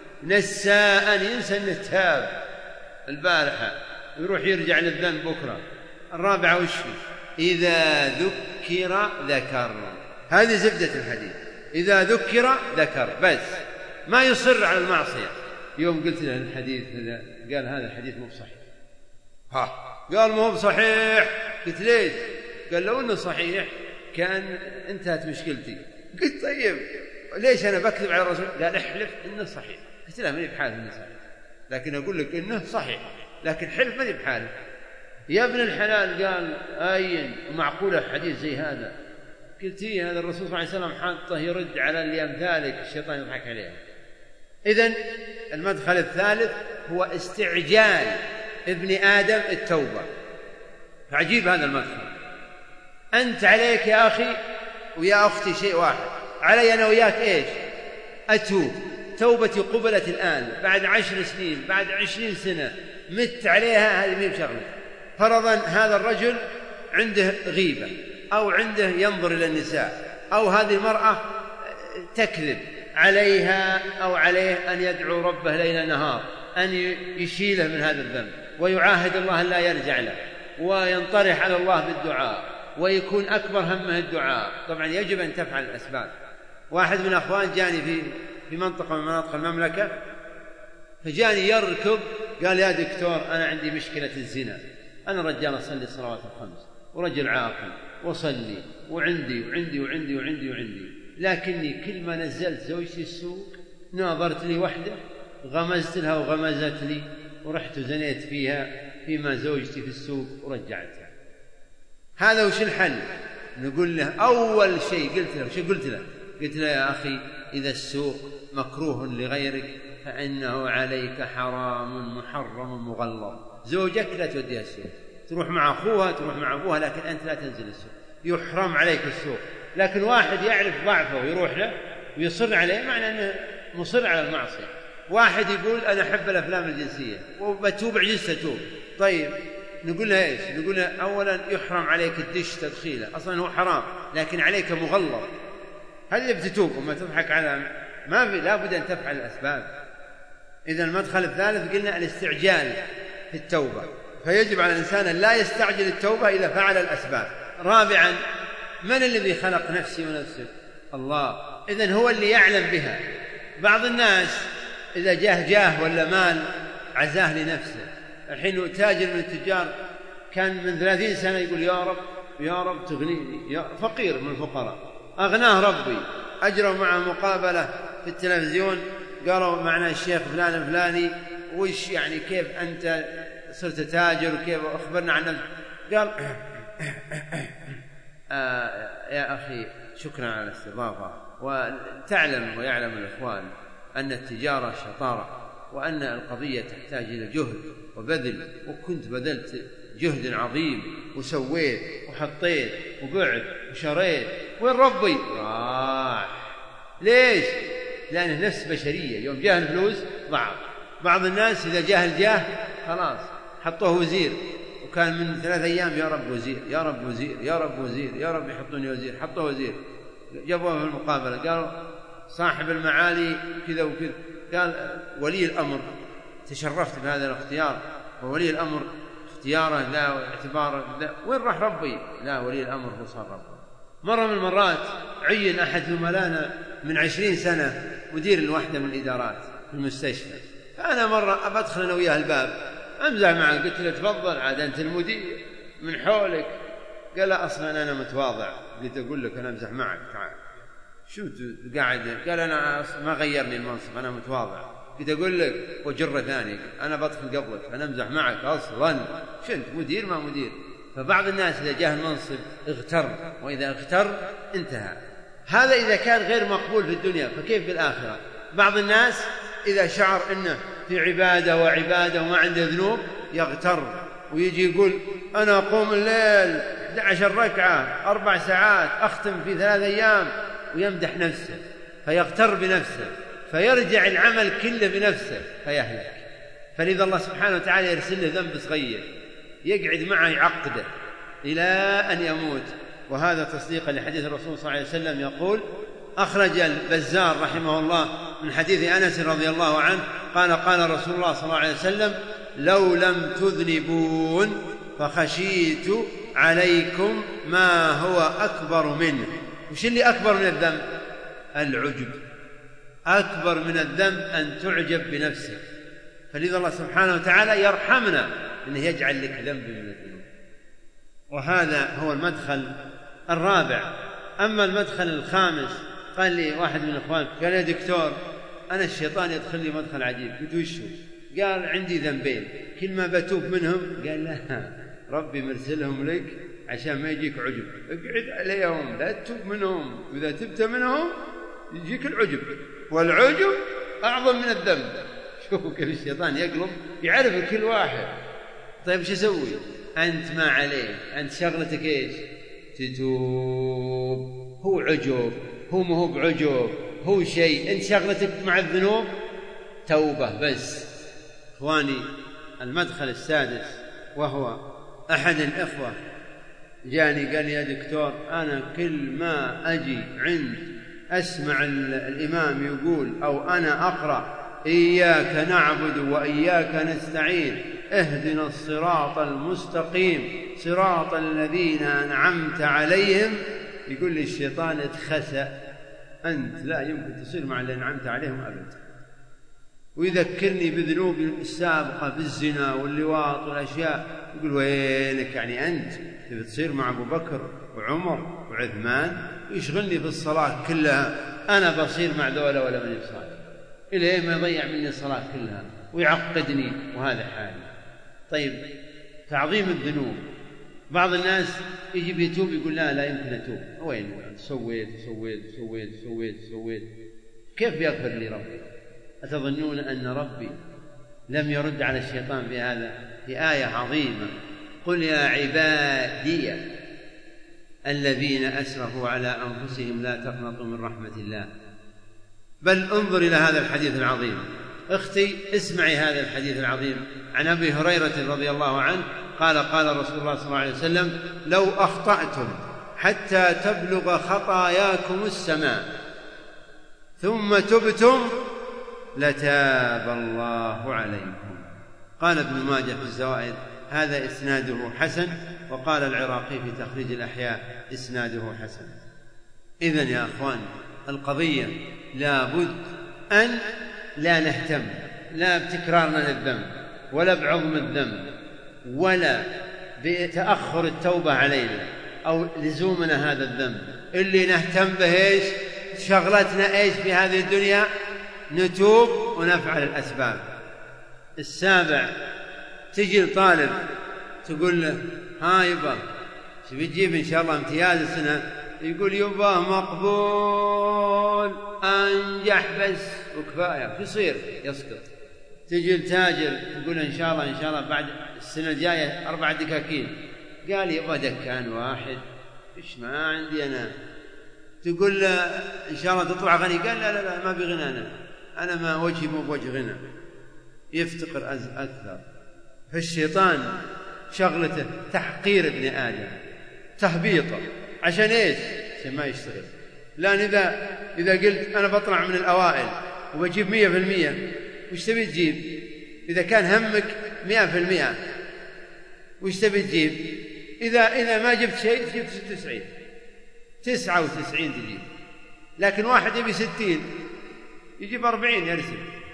نساء ينسى أنه تاب البارحة يروح يرجع للذنب بكرة. الرابعة وش إذا ذكر ذكر. هذه زبدة الحديث، إذا ذكر ذكر بس ما يصر على المعصية. يوم قلت له الحديث هذا قال هذا الحديث مو صحيح. ها قال مو صحيح. قلت ليش؟ قال لو انه صحيح كان انتهت مشكلتي. قلت طيب ليش انا بكذب على الرسول؟ قال احلف انه صحيح. قلت له ماني بحالف انه صحيح، لكن اقول لك انه صحيح، لكن حلف ماني بحالف. يا ابن الحلال قال اين معقوله حديث زي هذا؟ قلت إيه هذا الرسول صلى الله عليه وسلم حاطه يرد على اللي أمثالك الشيطان يضحك عليه. إذن المدخل الثالث هو استعجال ابن آدم التوبة. فعجيب هذا المدخل. أنت عليك يا أخي ويا أختي شيء واحد، علي أنا وياك إيش؟ أتوب. توبتي قبلت الآن بعد عشر سنين بعد عشرين سنة مت عليها، هذه مين شغلة. فرضا هذا الرجل عنده غيبة أو عنده ينظر إلى النساء، أو هذه المرأة تكذب، عليها أو عليه أن يدعو ربه ليل نهار أن يشيله من هذا الذنب ويعاهد الله لا يرجع له، وينطرح على الله بالدعاء، ويكون أكبر همه الدعاء. طبعا يجب أن تفعل الأسباب. واحد من الأخوان جاني في في منطقة من مناطق المملكة، فجاني يركض قال يا دكتور أنا عندي مشكلة الزنا، أنا رجال أصلي الصلوات الخمس ورجل عاقل وصلي وعندي وعندي وعندي وعندي وعندي، لكني كل ما نزلت زوجتي السوق ناظرت لي وحدة غمزت لها وغمزت لي ورحت وزنيت فيها فيما زوجتي في السوق ورجعتها. هذا وش الحل؟ نقول له أول شيء قلت له شو قلت له؟ قلت له يا أخي إذا السوق مكروه لغيرك فإنه عليك حرام محرم مغلظ. زوجك لا توديها السوق، تروح مع أخوها تروح مع أبوها، لكن أنت لا تنزل السوق، يحرم عليك السوق. لكن واحد يعرف ضعفه ويروح له ويصر عليه معنى أنه مصر على المعصية. واحد يقول أنا أحب الأفلام الجنسية وبتوب عجزت أتوب، طيب نقول له إيش؟ نقول له أولا يحرم عليك الدش تدخيله، أصلا هو حرام لكن عليك مغلظ، هذا بتتوب وما تضحك على ما في، لا بد أن تفعل الأسباب. إذا المدخل الثالث قلنا الاستعجال في التوبة، فيجب على الإنسان أن لا يستعجل التوبة إذا فعل الأسباب. رابعا من الذي خلق نفسي ونفسك؟ الله، إذن هو اللي يعلم بها. بعض الناس إذا جاه جاه ولا مال عزاه لنفسه. الحين تاجر من التجار كان من ثلاثين سنة يقول يا رب يا رب تغنيني، يا فقير من الفقراء أغناه ربي. أجروا معه مقابلة في التلفزيون قالوا معنا الشيخ فلان الفلاني وش يعني كيف أنت صرت تاجر وكيف أخبرنا عن نفسك؟ قال آه يا أخي شكرا على الاستضافة، وتعلم ويعلم الإخوان أن التجارة شطارة، وأن القضية تحتاج إلى جهد وبذل، وكنت بذلت جهد عظيم وسويت وحطيت وقعد وشريت، وين ربي؟ راح. ليش؟ لأنه نفس بشرية، يوم جاه الفلوس ضعف. بعض الناس إذا جاه الجاه خلاص حطوه وزير، وكان من ثلاث أيام يا رب وزير يا رب وزير يا رب وزير يا رب يحطوني وزير، حطوه وزير. جابوه في المقابلة قالوا صاحب المعالي كذا وكذا، قال ولي الأمر تشرفت بهذا الاختيار، وولي الأمر اختياره لا واعتباره لا، وين راح ربي؟ لا ولي الأمر هو صار ربي. مرة من المرات عين أحد زملائنا من عشرين سنة مدير الوحدة من الإدارات في المستشفى، فأنا مرة أدخل أنا وياه الباب أمزح معه، قلت له تفضل عاد أنت المدير من حولك. قال لا أصلا أنا متواضع. قلت أقول لك أنا أمزح معك تعال شو قاعد؟ قال أنا ما غيرني المنصب أنا متواضع. قلت أقول لك وجرة ثانية أنا بدخل قبلك أنا أمزح معك أصلا، شنت مدير ما مدير. فبعض الناس إذا جاه المنصب اغتر، وإذا اغتر انتهى. هذا إذا كان غير مقبول في الدنيا فكيف بالآخرة؟ بعض الناس إذا شعر أنه في عبادة وعبادة وما عنده ذنوب يغتر ويجي يقول أنا أقوم الليل أحد عشر ركعة أربع ساعات أختم في ثلاث أيام، ويمدح نفسه فيغتر بنفسه فيرجع العمل كله بنفسه فيهلك. فلذا الله سبحانه وتعالى يرسل له ذنب صغير يقعد معه يعقده إلى أن يموت. وهذا تصديقا لحديث الرسول صلى الله عليه وسلم يقول أخرج البزار رحمه الله من حديث أنس رضي الله عنه قال قال رسول الله صلى الله عليه وسلم لو لم تذنبون فخشيت عليكم ما هو أكبر منه. وش اللي أكبر من الذنب؟ العجب. أكبر من الذنب أن تعجب بنفسك. فلذا الله سبحانه وتعالى يرحمنا أنه يجعل لك ذنب من الذنوب. وهذا هو المدخل الرابع. أما المدخل الخامس قال لي واحد من الأخوان قال يا دكتور أنا الشيطان يدخل لي مدخل عجيب. قلت وشو؟ قال عندي ذنبين كل ما بتوب منهم. قال لا ربي مرسلهم لك عشان ما يجيك عجب، اقعد عليهم لا تتوب منهم، وإذا تبت منهم يجيك العجب، والعجب أعظم من الذنب. شوفوا كيف الشيطان يقلب يعرف كل واحد. طيب شو أسوي؟ أنت ما عليك، أنت شغلتك إيش؟ تتوب. هو عجب هو مهو بعجب هو شيء، أنت شغلتك مع الذنوب توبة بس. إخواني المدخل السادس وهو أحد الإخوة جاني قال يا دكتور أنا كل ما أجي عند أسمع الإمام يقول أو أنا أقرأ إياك نعبد وإياك نستعين اهدنا الصراط المستقيم صراط الذين أنعمت عليهم، يقول لي الشيطان اتخسأ، أنت لا يمكن تصير مع اللي أنعمت عليهم أبدا. ويذكرني بذنوبي السابقة بالزنا واللواط والأشياء، يقول وينك يعني أنت تبي تصير مع أبو بكر وعمر وعثمان ويشغلني في الصلاة كلها، أنا بصير مع ذولا ولا من يصلي إلى ما يضيع مني الصلاة كلها ويعقدني، وهذا حالي. طيب تعظيم الذنوب، بعض الناس يجي بيتوب يقول لا لا يمكن أتوب، وين وين سويت سويت سويت سويت سويت كيف يغفر لي ربي؟ أتظنون أن ربي لم يرد على الشيطان بهذا؟ في آية عظيمة: قل يا عبادي الذين أسرفوا على أنفسهم لا تقنطوا من رحمة الله. بل انظر إلى هذا الحديث العظيم. أختي اسمعي هذا الحديث العظيم عن أبي هريرة رضي الله عنه قال قال رسول الله صلى الله عليه وسلم: لو أخطأتم حتى تبلغ خطاياكم السماء ثم تبتم لتاب الله عليكم. قال ابن ماجه في الزوائد: هذا إسناده حسن. وقال العراقي في تخريج الأحياء: إسناده حسن. إذن يا أخوان القضية لا بد أن لا نهتم لا بتكرارنا للذنب ولا بعظم الذنب ولا بتأخر التوبة علينا أو لزومنا هذا الذنب. اللي نهتم به إيش؟ شغلتنا إيش في هذه الدنيا؟ نتوب ونفعل الأسباب. السابع: تجي الطالب تقول له: ها يبا شو بتجيب إن شاء الله امتياز السنة؟ يقول: يبا مقبول أنجح بس وكفاية. شو يصير؟ يسقط. تجي التاجر تقول إن شاء الله إن شاء الله بعد السنة الجاية أربع دكاكين. قال: يبا دكان واحد. إيش ما عندي أنا. تقول له: إن شاء الله تطلع غني. قال: لا لا لا ما بغنى أنا أنا ما وجهي مو بوجه غنى. يفتقر أكثر. فالشيطان شغلته تحقير ابن آدم، تهبيطه. عشان إيش؟ عشان ما يشتغل. لأن إذا إذا قلت أنا بطلع من الأوائل وبجيب مية في المية، وش تبي تجيب؟ إذا كان همك مئة في المئة وش تبي تجيب؟ إذا إذا ما جبت شيء جبت ستة وتسعين تسعة وتسعين تجيب. لكن واحد يبي ستين يجيب أربعين يرسل.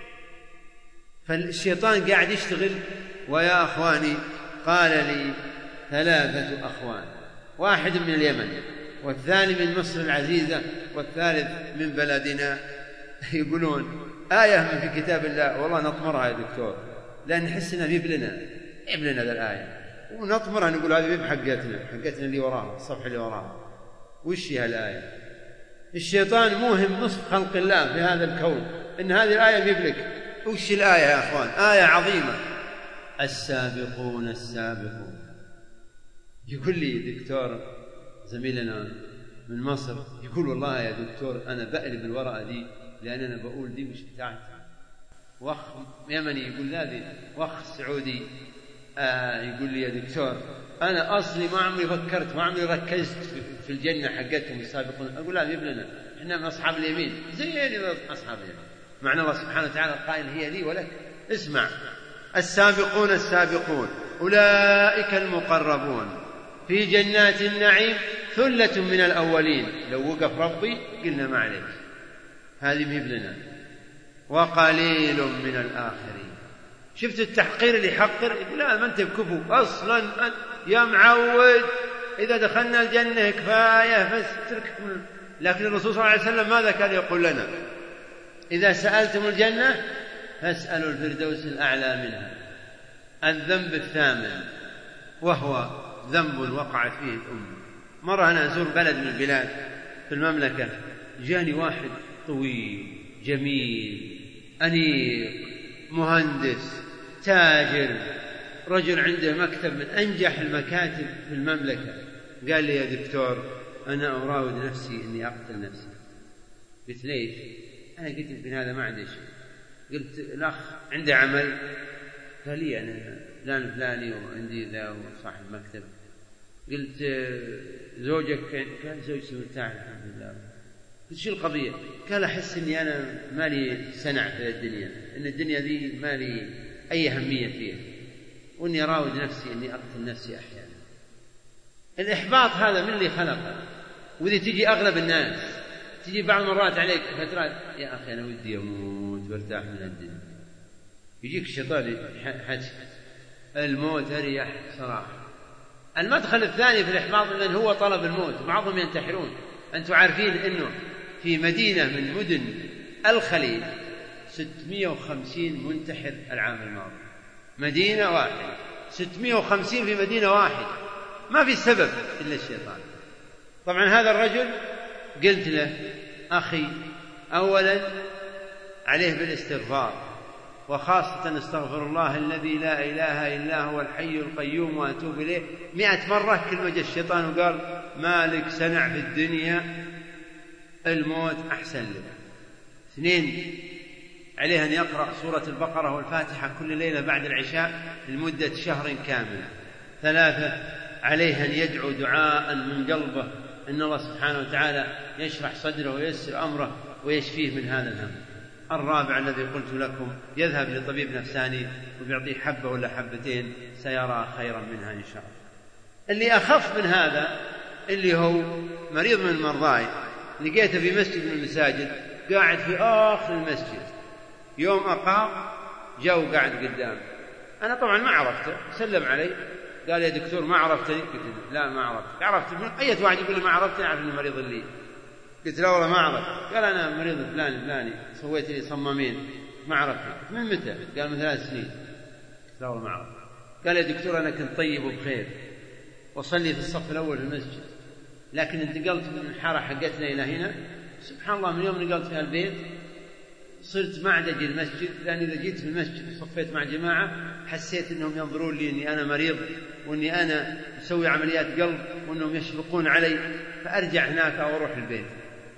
فالشيطان قاعد يشتغل. ويا أخواني قال لي ثلاثة أخوان، واحد من اليمن والثاني من مصر العزيزة والثالث من بلدنا، يقولون آية من في كتاب الله والله نطمرها يا دكتور لأن نحس إنها ميب لنا ميب لنا ذا الآية ونطمرها نقول هذه ميب حقتنا حقتنا اللي وراها الصفحة اللي وراها. وش هي الآية؟ الشيطان موهم نصف خلق الله في هذا الكون إن هذه الآية ميب لك. وش الآية يا أخوان؟ آية عظيمة: السابقون السابقون. يقول لي دكتور زميلنا من مصر يقول: والله يا دكتور أنا بقلب الورقة دي لأن أنا بقول دي مش بتاعتي. وأخ يمني يقول: لا دي. وأخ سعودي آه يقول لي: يا دكتور أنا أصلي ما عمري فكرت ما عمري ركزت في الجنة حقتهم السابقون. أقول: لا يبلنا إحنا من أصحاب اليمين زيني من أصحاب اليمين. معنى الله سبحانه وتعالى قائل هي لي ولك. اسمع: السابقون السابقون أولئك المقربون في جنات النعيم ثلة من الأولين. لو وقف ربي قلنا ما عليك هذه مهبلنا. وقليل من الآخرين. شفت التحقير اللي يحقر؟ يقول: لا ما أنت بكفو أصلا أنت يا معود إذا دخلنا الجنة كفاية بس ترك. لكن الرسول صلى الله عليه وسلم ماذا كان يقول لنا؟ إذا سألتم الجنة فاسألوا الفردوس الأعلى منها. الذنب الثامن وهو ذنب وقعت فيه الأمة. مرة أنا أزور بلد من البلاد في المملكة، جاني واحد طويل جميل أنيق مهندس تاجر رجل عنده مكتب من أنجح المكاتب في المملكة. قال لي: يا دكتور أنا أراود نفسي أني أقتل نفسي. قلت: ليش؟ أنا قلت يمكن هذا ما عندي شيء. قلت: الأخ عنده عمل؟ قال لي: أنا فلان فلاني وعندي ذا وصاحب مكتب. قلت: زوجك؟ كان زوجتي مرتاح الحمد لله. قلت: شو القضية؟ قال: أحس أني أنا مالي سنع في الدنيا، إن الدنيا ذي مالي أي أهمية فيها. وإني أراود نفسي إني أقتل نفسي أحيانا. الإحباط هذا من اللي خلقه؟ وذي تجي أغلب الناس، تجي بعض مرات عليك فترات يا أخي أنا ودي أموت وارتاح من الدنيا، يجيك الشيطان حتى الموت أريح صراحة. المدخل الثاني في الإحباط إذن هو طلب الموت، بعضهم ينتحرون. أنتم عارفين أنه في مدينة من مدن الخليج ستمائة وخمسين منتحر العام الماضي، مدينة واحدة ستمائة وخمسين في مدينة واحدة، ما في سبب إلا الشيطان. طبعا هذا الرجل قلت له أخي أولا عليه بالاستغفار، وخاصة استغفر الله الذي لا إله إلا هو الحي القيوم وأتوب إليه مئة مرة. كل ما جاء الشيطان وقال مالك سنع في الدنيا الموت أحسن له. اثنين عليه أن يقرأ سورة البقرة والفاتحة كل ليلة بعد العشاء لمدة شهر كامل. ثلاثة عليه أن يدعو دعاء من قلبه إن الله سبحانه وتعالى يشرح صدره وييسر أمره ويشفيه من هذا الهم. الرابع الذي قلت لكم يذهب لطبيب نفساني وبيعطيه حبة ولا حبتين سيرى خيرا منها إن شاء الله. اللي أخف من هذا اللي هو مريض من المرضى لقيته في مسجد من المساجد قاعد في آخر المسجد، يوم أقام جاء وقاعد قدام. أنا طبعا ما عرفته، سلم علي قال يا دكتور ما عرفتني؟ قلت لا ما عرفت. عرفت من أي واحد يقول لي ما عرفتني أعرف إني مريض اللي. قلت لا والله ما عرفت. قال أنا مريض فلان فلاني سويت لي صمامين ما عرفتني. من متى؟ قال من ثلاث سنين. قلت لا والله ما عرفت. قال يا دكتور أنا كنت طيب وبخير وصلي في الصف الأول في المسجد، لكن انتقلت من الحارة حقتنا إلى هنا سبحان الله من يوم نقلت في البيت صرت ما عاد أجي المسجد، لأن إذا جيت في المسجد وصفيت مع جماعة حسيت أنهم ينظرون لي أني أنا مريض وأني أنا أسوي عمليات قلب وأنهم يشفقون علي، فأرجع هناك أو أروح البيت.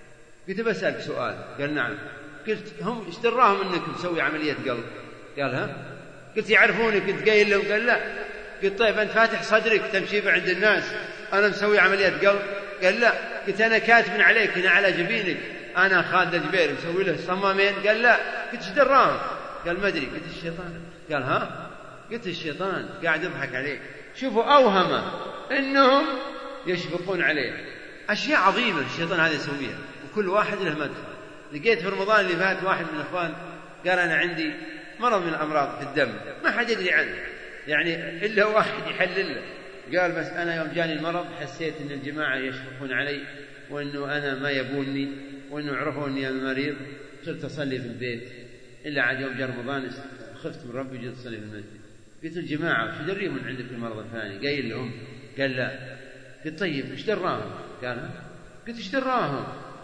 قلت بسألك سؤال. قال نعم. قلت هم ايش دراهم أنك مسوي عملية قلب؟ قال ها. قلت يعرفوني كنت قايل لهم؟ قال لا. قلت طيب أنت فاتح صدرك تمشي عند الناس أنا مسوي عملية قلب؟ قال لا. قلت أنا كاتب عليك هنا على جبينك أنا خالد الجبير مسوي له صمامين؟ قال لا. قلت ايش دراهم؟ قال ما أدري. قلت الشيطان. قال ها. قلت الشيطان قاعد يضحك عليك. شوفوا أوهم إنهم يشفقون عليه. أشياء عظيمة الشيطان هذا يسويها وكل واحد له مدخل. لقيت في رمضان اللي فات واحد من الأخوان قال أنا عندي مرض من الأمراض في الدم ما حد يدري عنه يعني إلا واحد يحلل له. قال بس أنا يوم جاني المرض حسيت أن الجماعة يشفقون علي وأنه أنا ما يبوني وأنه عرفوا أني أنا مريض صرت أصلي في البيت. إلا عاد يوم جاء رمضان خفت من ربي جيت أصلي في المسجد. قلت الجماعة وش دريهم من عندك المرض الثاني؟ قايل لهم؟ قال لا. قلت طيب ايش دراهم؟ قال قلت ايش دراهم؟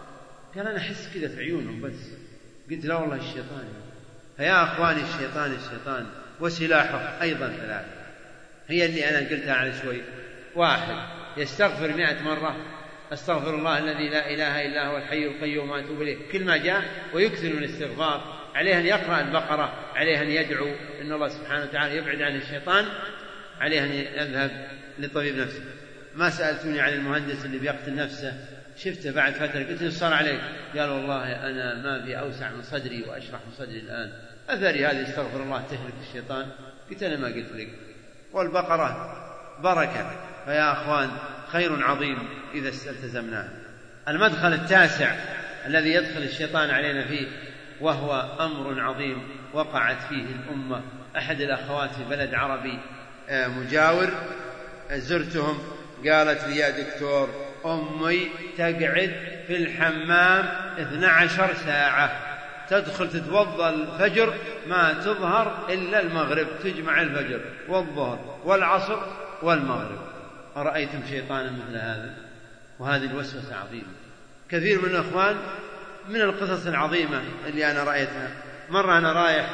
قال أنا أحس كذا في عيونهم بس. قلت لا والله الشيطان. فيا أخواني الشيطان الشيطان وسلاحه أيضا ثلاثة هي اللي أنا قلتها على شوي. واحد يستغفر مئة مرة أستغفر الله الذي لا إله إلا هو الحي القيوم وأتوب إليه كل ما جاء ويكثر من الاستغفار. عليه أن يقرأ البقرة، عليه أن يدعو إن الله سبحانه وتعالى يبعد عن الشيطان، عليه أن يذهب لطبيب نفسه. ما سألتوني عن المهندس اللي بيقتل نفسه شفته بعد فترة قلت له صار عليك؟ قال والله أنا ما في أوسع من صدري وأشرح من صدري الآن أثري هذه استغفر الله تهلك الشيطان. قلت أنا ما قلت لك. والبقرة بركة. فيا أخوان خير عظيم إذا التزمناه. المدخل التاسع الذي يدخل الشيطان علينا فيه وهو أمر عظيم وقعت فيه الأمة. أحد الأخوات في بلد عربي مجاور زرتهم قالت لي يا دكتور أمي تقعد في الحمام اثنتي عشرة ساعة تدخل تتوضأ الفجر ما تظهر إلا المغرب، تجمع الفجر والظهر والعصر والمغرب. أرأيتم شيطانا مثل هذا؟ وهذه الوسوسة عظيمة. كثير من الأخوان من القصص العظيمة اللي أنا رأيتها. مرة أنا رايح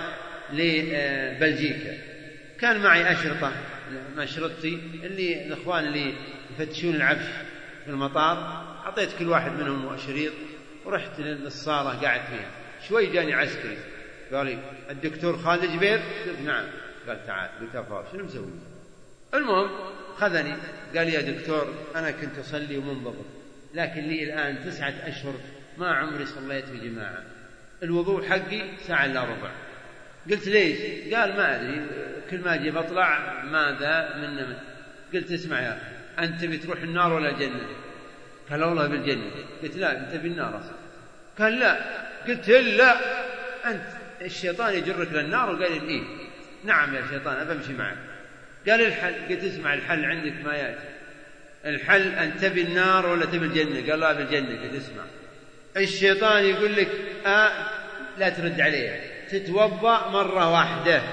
لبلجيكا كان معي أشرطة مشرطتي اللي الأخوان اللي يفتشون العفش في المطار أعطيت كل واحد منهم شريط ورحت للصالة قاعد فيها. شوي جاني عسكري قال لي الدكتور خالد الجبير؟ قلت نعم. قال تعال. قلت أفضل شنو مسوي؟ المهم خذني قال لي يا دكتور أنا كنت أصلي ومنضبط لكن لي الآن تسعة أشهر ما عمري صليت في جماعة، الوضوء حقي ساعة إلا ربع قلت ليش؟ قال ما أدري، كل ما أجي بطلع ماذا من نمت. قلت اسمع يا أخي، أنت بتروح النار ولا الجنة؟ قال والله بالجنة. قلت لا أنت بالنار أصلا. قال لا. قلت لا، أنت الشيطان يجرك للنار. وقال لي إيه نعم يا شيطان أبى أمشي معك. قال الحل. قلت اسمع الحل عندك ما يأتي، الحل أن تبي النار ولا تبي الجنة؟ قال لا بالجنة. قلت اسمع، الشيطان يقول لك آه لا ترد عليه، تتوضأ مرة واحدة،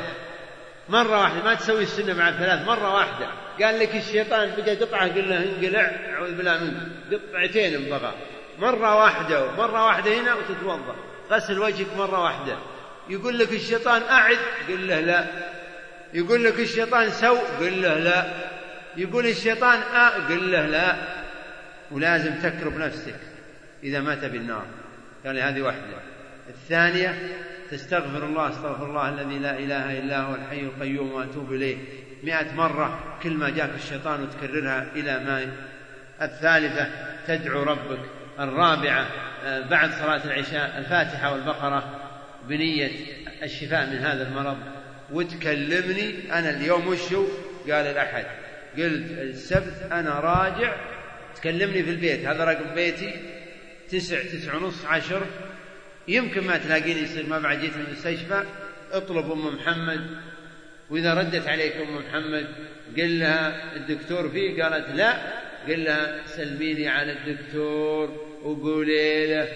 مرة واحدة، ما تسوي السنة مع الثلاث، مرة واحدة. قال لك الشيطان بقى قطعة، قل له انقلع أعوذ بالله منك، قطعتين بغى، مرة واحدة ومرة واحدة هنا وتتوضأ، غسل وجهك مرة واحدة. يقول لك الشيطان أعد، قل له لا. يقول لك الشيطان سو، قل له لا. يقول الشيطان آ، قل له لا. ولازم تكرب نفسك إذا مات بالنار. قال هذه واحدة. الثانية تستغفر الله، استغفر الله الذي لا إله إلا هو الحي القيوم وأتوب إليه مئة مرة كل ما جاك الشيطان، وتكررها إلى ما. الثالثة تدعو ربك. الرابعة بعد صلاة العشاء الفاتحة والبقرة بنية الشفاء من هذا المرض. وتكلمني أنا اليوم وشو؟ قال الأحد. قلت السبت أنا راجع، تكلمني في البيت، هذا رقم بيتي، تسع تسع ونص عشر، يمكن ما تلاقيني، يصير ما بعد جيت من المستشفى، اطلب أم محمد، وإذا ردت عليك أم محمد قل لها الدكتور فيه، قالت لا، قل لها سلميني على الدكتور وقولي له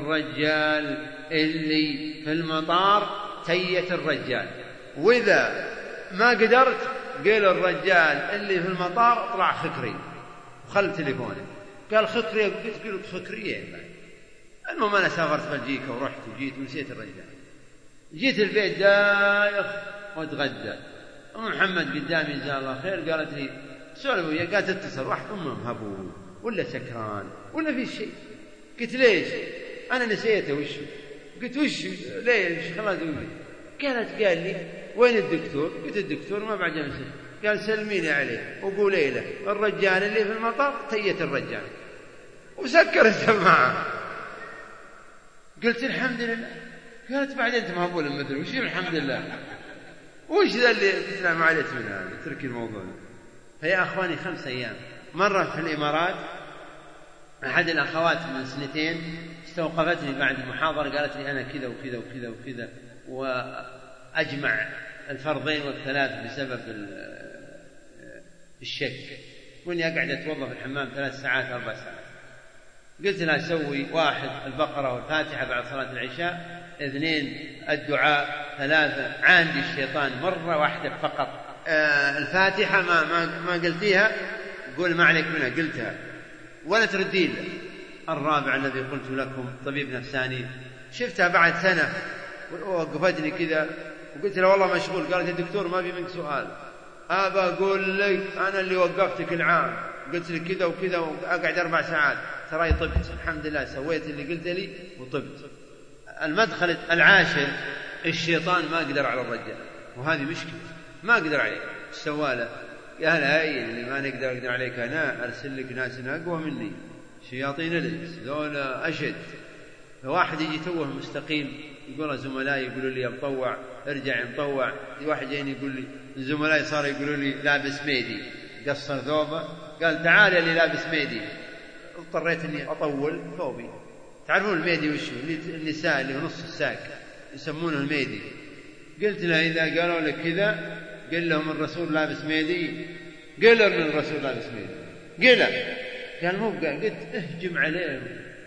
الرجال اللي في المطار تية الرجال. وإذا ما قدرت قل الرجال اللي في المطار اطلع خكري وخل تليفونك. قال خكري؟ قلت قلت خكرية. المهم أنا سافرت بلجيكا ورحت وجيت ونسيت الرجال. جيت البيت دايخ واتغدى، أم محمد قدامي جزاها الله خير، قالت لي سولف وياه، قالت اتصل واحد أمه مهبول ولا سكران ولا في شيء. قلت ليش؟ أنا نسيته. وش؟ قلت وش ليش خلاص أقول. قالت قال لي وين الدكتور؟ قلت الدكتور ما بعد جلسه. قال سلميني عليه وقولي له الرجال اللي في المطار تية الرجال، وسكر السماعة. قلت الحمد لله. قالت بعدين انت مهبول مثل وش الحمد لله؟ وش ذا اللي تسلم عليك من هذا؟ اتركي الموضوع. فيا أخواني خمس أيام. مرة في الإمارات أحد الأخوات من سنتين استوقفتني بعد المحاضرة، قالت لي أنا كذا وكذا وكذا وكذا، وأجمع الفرضين والثلاث بسبب الشك، وإني أقعد أتوظف في الحمام ثلاث ساعات أربع ساعات. قلت لها سوي واحد البقرة والفاتحة بعد صلاة العشاء، اثنين الدعاء، ثلاثة عندي الشيطان مرة واحدة فقط. آه الفاتحة ما, ما, ما قلتيها قول ما عليك منها، قلتها ولا تردين. الرابع الذي قلت لكم طبيب نفساني، شفتها بعد سنة ووقفتني كذا وقلت له والله مشغول. قالت الدكتور ما في منك سؤال. أبا أقول لك أنا اللي وقفتك العام، قلت لك كذا وكذا وأقعد أربع ساعات، تراي طبت الحمد لله، سويت اللي قلت لي وطبت. المدخل العاشر الشيطان ما قدر على الرجال، وهذه مشكلة، ما قدر عليه. السوالة يا هلا هاي اللي ما نقدر أقدر عليك، أنا أرسل لك ناس أقوى مني، شياطين الإنس ذولا أشد. فواحد يجي توه مستقيم يقول زملائي يقولوا لي مطوع ارجع مطوع. واحد جايني يقول لي زملائي صاروا يقولوا لي لابس ميدي، قصر ثوبه، قال تعال يا اللي لابس ميدي. اضطريت اني اطول ثوبي. تعرفون الميدي وشو؟ النساء اللي نص الساك يسمونه الميدي. قلت له اذا قالوا لك كذا قل لهم الرسول لابس ميدي، قل لهم الرسول لابس ميدي، قل. قال مو قال. قلت اهجم عليه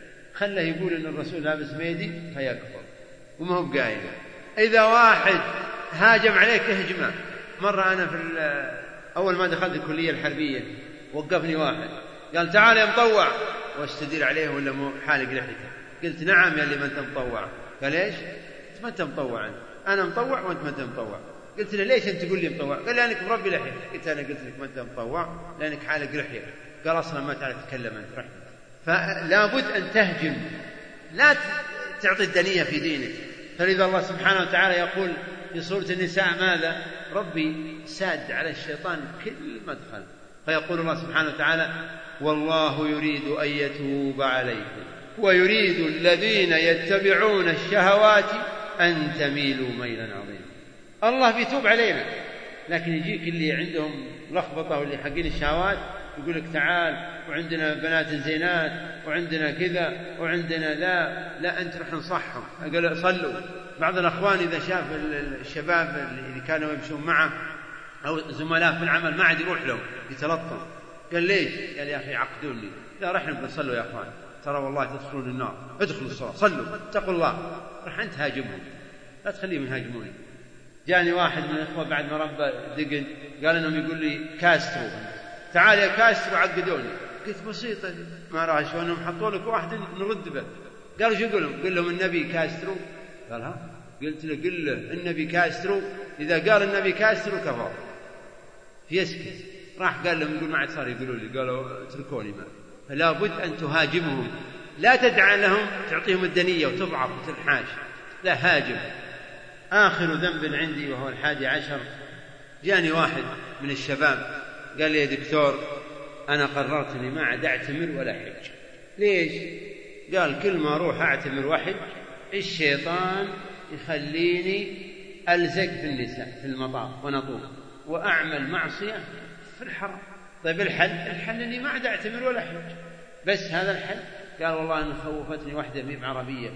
خله يقول ان الرسول لابس ميدي فيكفر، وما هو قايل. اذا واحد هاجم عليك اهجمه. مره انا في اول ما دخلت الكليه الحربيه وقفني واحد قال تعال يا مطوع، واستدير عليه ولا مو حالق لحيته. قلت نعم يا اللي ما انت مطوع. قال ايش؟ انت ما انت مطوع. انت انا مطوع وانت ما انت مطوع. قلت له ليش انت تقول لي مطوع؟ قال لانك مربي لحيه. قلت انا قلت لك ما انت مطوع لانك حالق لحيه. قال اصلا ما تعرف تتكلم انت رحت. فلا بد ان تهجم، لا تعطي الدنيه في دينك. فلذا الله سبحانه وتعالى يقول في سورة النساء ماذا؟ ربي ساد على الشيطان كل مدخل. فيقول الله سبحانه وتعالى والله يريد أن يتوب عليكم ويريد الذين يتبعون الشهوات أن تميلوا ميلا عظيما. الله بيتوب علينا. لكن يجيك اللي عندهم لخبطة واللي حقين الشهوات يقول لك تعال وعندنا بنات زينات وعندنا كذا وعندنا لا لا أنت رح نصحهم. قال صلوا. بعض الأخوان إذا شاف الشباب اللي كانوا يمشون معه أو زملاء في العمل ما عاد يروح لهم يتلطف. قال ليش؟ قال يا أخي عقدوني. لا رح نبقى صلوا يا أخوان ترى والله تدخلون النار ادخلوا الصلاة صلوا اتقوا الله. رح أنت هاجمهم لا تخليهم يهاجموني. جاني واحد من الإخوة بعد ما ربى دقن قال إنهم يقول لي كاسترو تعال يا كاسترو عقدوني. قلت بسيطة ما راح شلونهم حطوا لك واحد نرد به. قالوا شو يقول لهم؟ قل لهم النبي كاسترو. قال ها. قلت له قل له النبي كاسترو. إذا قال النبي كاسترو كفر يسكت. راح قال لهم يقول ما عاد صار يقولوا لي قالوا اتركوني ما. فلا بد أن تهاجمهم لا تدع لهم تعطيهم الدنية وتضعف وتنحاش لا هاجم. آخر ذنب عندي وهو الحادي عشر جاني واحد من الشباب قال لي يا دكتور أنا قررت أني ما عاد أعتمر ولا حج. ليش؟ قال كل ما أروح أعتمر وحج الشيطان يخليني ألزق في النساء في المطاف ونطوف وأعمل معصية في الحرم. طيب الحل؟ الحل أني ما عاد أعتمر ولا حج بس هذا الحل. قال والله أن خوفتني واحدة ميم عربية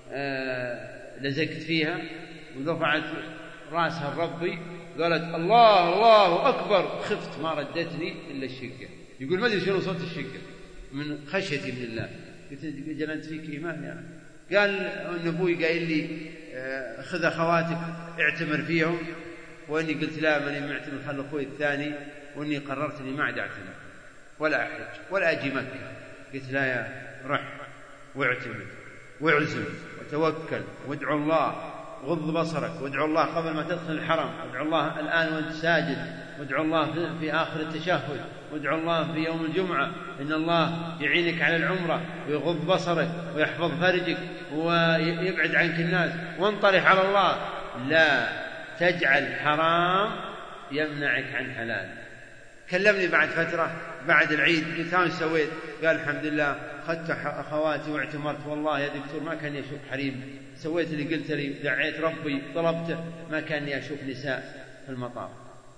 آه لزقت فيها ورفعت راسها لربي قالت الله الله أكبر خفت ما ردتني إلا الشقة. يقول ما أدري شنو صوت الشقة من خشيتي من الله. قلت جلنت فيك إيمان يعني. قال أن أبوي قايل لي خذ أخواتك اعتمر فيهم وأني قلت لا ماني معتمر خل أخوي الثاني وأني قررت أني ما عاد أعتمر ولا أحج ولا أجي مكة. قلت لا يا رح واعتمر واعزم وتوكل وادعو الله غض بصرك وادعو الله قبل ما تدخل الحرم وادعو الله الآن وانت ساجد وادعو الله في آخر التشهد وادعو الله في يوم الجمعة إن الله يعينك على العمرة ويغض بصرك ويحفظ فرجك ويبعد عنك الناس وانطرح على الله. لا تجعل حرام يمنعك عن حلال. كلمني بعد فترة بعد العيد قلت ها سويت؟ قال الحمد لله أخذت أخواتي واعتمرت والله يا دكتور ما كان يشوف حريم سويت اللي قلت لي دعيت ربي طلبته ما كان يشوف نساء في المطاف.